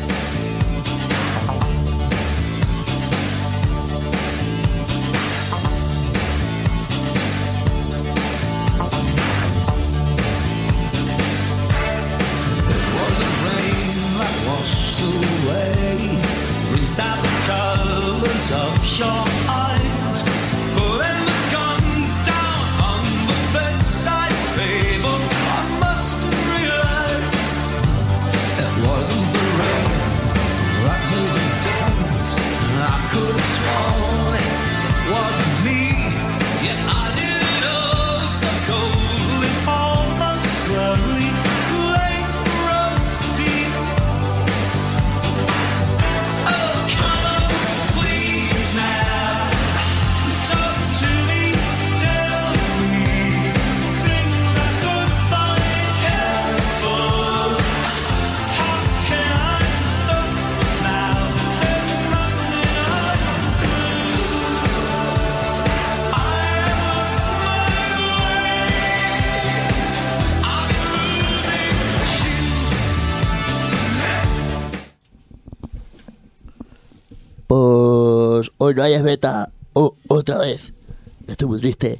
Pues hoy no hay beta otra vez. Estoy muy triste.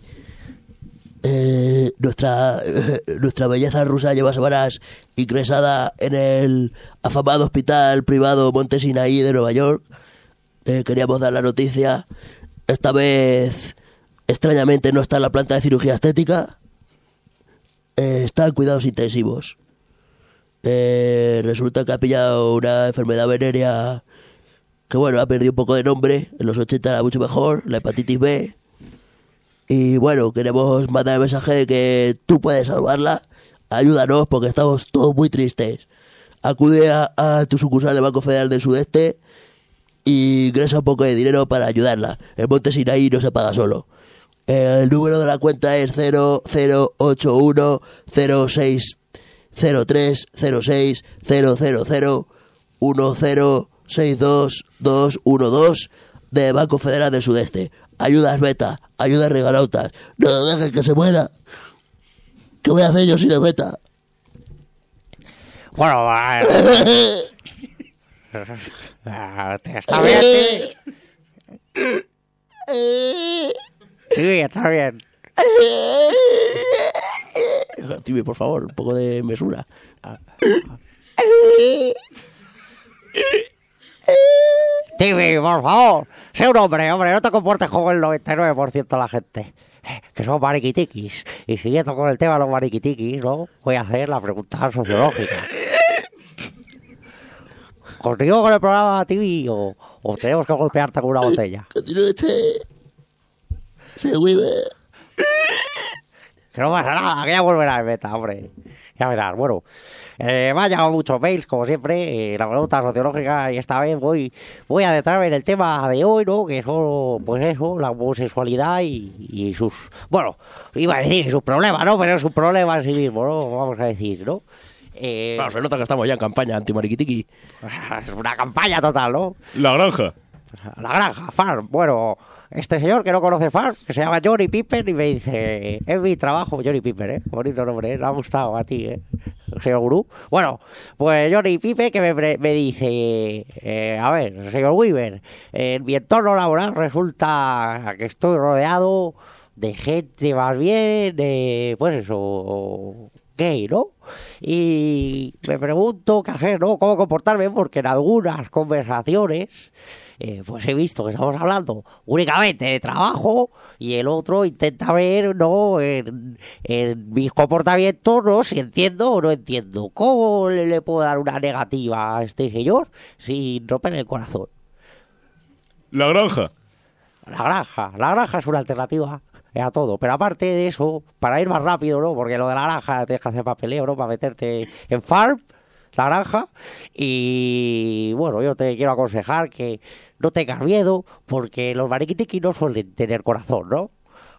Nuestra belleza rusa lleva semanas ingresada en el afamado hospital privado Monte Sinaí de Nueva York. Queríamos dar la noticia. Esta vez, extrañamente, no está en la planta de cirugía estética. Está en cuidados intensivos. Resulta que ha pillado una enfermedad venérea que, bueno, ha perdido un poco de nombre. En los 80 era mucho mejor, la hepatitis B. Y bueno, queremos mandar el mensaje de que tú puedes salvarla. Ayúdanos porque estamos todos muy tristes. Acude a tu sucursal de Banco Federal del Sudeste y ingresa un poco de dinero para ayudarla. El Monte Sinaí no se paga solo. El número de la cuenta es 0081 06 03 06 000 1062212 de Banco Federal del Sudeste. Ayudas beta, ayudas regalautas. No dejes que se muera. ¿Qué voy a hacer yo sin el beta? Bueno, está bien, sí, está bien. Timmy, por favor, un poco de mesura. Timmy, por favor, sé un hombre, no te comportes como el 99% de la gente, que son mariquitiquis. Y siguiendo con el tema de los mariquitiquis, ¿no? Voy a hacer la pregunta sociológica. ¿Continúo con el programa, Timmy, o tenemos que golpearte con una botella? Continúe usted. Se vive. Que no pasa nada, que ya volverá el beta, hombre. Ya verás, bueno. Me han llegado muchos mails, como siempre, la pregunta sociológica, y esta vez voy a detenerme en el tema de hoy, ¿no? Que son, pues eso, la homosexualidad y sus... Bueno, iba a decir sus problemas, ¿no? Pero es un problema en sí mismo, ¿no? Vamos a decir, ¿no? Claro, se nota que estamos ya en campaña anti-mariquitiqui. Es una campaña total, ¿no? La granja. La granja, Farm. Bueno, este señor que no conoce Farm, que se llama Johnny Piper, y me dice, es mi trabajo, Johnny Piper, bonito nombre, le ha gustado a ti, señor gurú. Bueno, pues Johnny Piper que me dice, a ver, señor Weaver, en mi entorno laboral resulta que estoy rodeado de gente más bien, pues eso, gay, ¿no? Y me pregunto qué hacer, ¿no? Cómo comportarme, porque en algunas conversaciones pues he visto que estamos hablando únicamente de trabajo y el otro intenta ver, ¿no? En mis comportamientos, ¿no? Si entiendo o no entiendo. ¿Cómo le puedo dar una negativa a este señor sin romper el corazón? La granja. La granja es una alternativa a todo, pero aparte de eso, para ir más rápido, ¿no? Porque lo de la granja tienes que hacer papeleo, ¿no? Para meterte en Farm, la granja, y bueno, yo te quiero aconsejar que no tengas miedo, porque los mariquitiquis no suelen tener corazón, ¿no?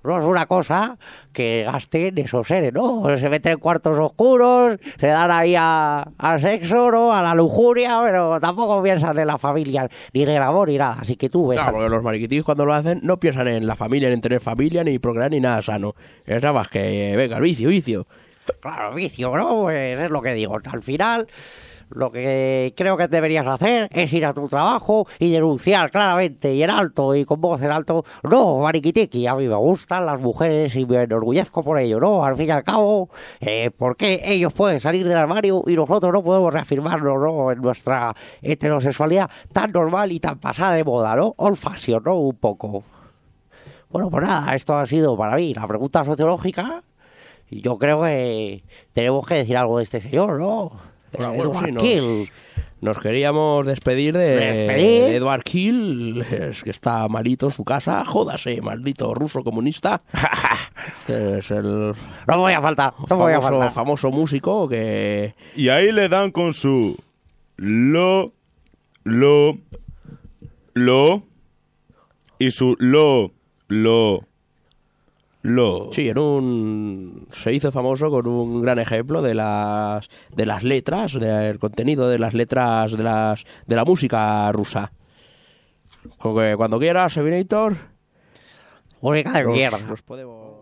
no es una cosa que gasten esos seres, ¿no? Se meten en cuartos oscuros, se dan ahí al sexo, ¿no? A la lujuria, pero tampoco piensan en la familia, ni en el amor, ni nada. Así que tú ves. Claro, porque los mariquitis cuando lo hacen no piensan en la familia, ni en tener familia, ni procrear, ni nada sano. Es nada más que, venga, vicio. Claro, vicio, ¿no? Pues es lo que digo. Al final, lo que creo que deberías hacer es ir a tu trabajo y denunciar claramente y en alto y con voz en alto. No, mariquitiqui, a mí me gustan las mujeres y me enorgullezco por ello, ¿no? Al fin y al cabo, ¿por qué ellos pueden salir del armario y nosotros no podemos reafirmarnos, ¿no? En nuestra heterosexualidad tan normal y tan pasada de moda, ¿no? Old fashion, ¿no? Un poco. Bueno, pues nada, esto ha sido para mí la pregunta sociológica. Y yo creo que tenemos que decir algo de este señor, ¿no? Bueno, sí, nos queríamos despedir de Edward Kill, que está malito en su casa. Jódase, maldito ruso comunista. Es el no voy a faltar, famoso músico que... Y ahí le dan con su... y su Sí, se hizo famoso con un gran ejemplo de las letras, del contenido de las letras de la música rusa. Porque cuando quieras, Sevinator, música de mierda. Nos podemos...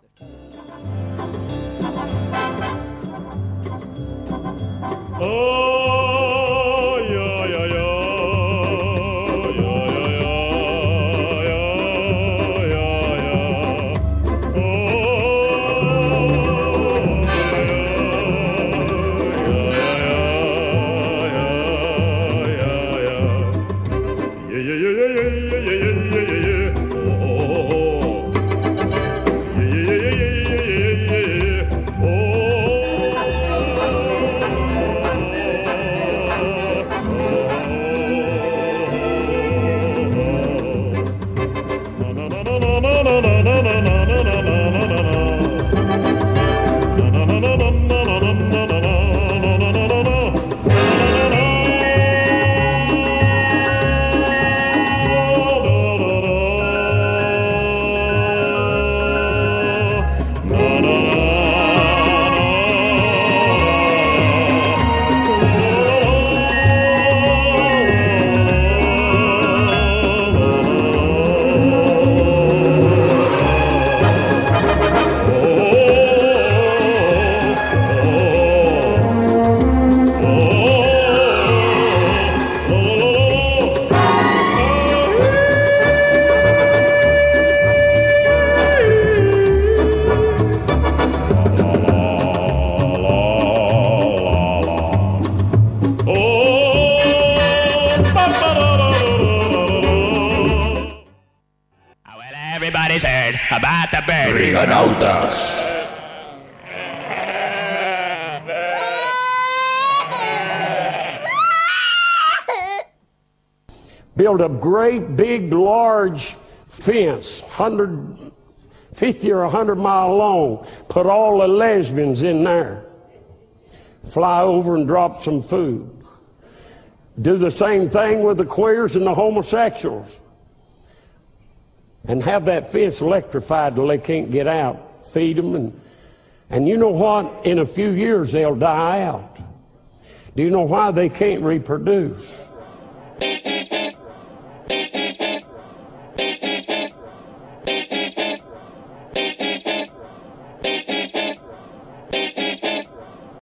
Everybody's heard about the Briganautas. Build a great, big, large fence, 150 or 100 mile long. Put all the lesbians in there. Fly over and drop some food. Do the same thing with the queers and the homosexuals. And have that fence electrified till they can't get out. Feed them. And you know what? In a few years, they'll die out. Do you know why they can't reproduce?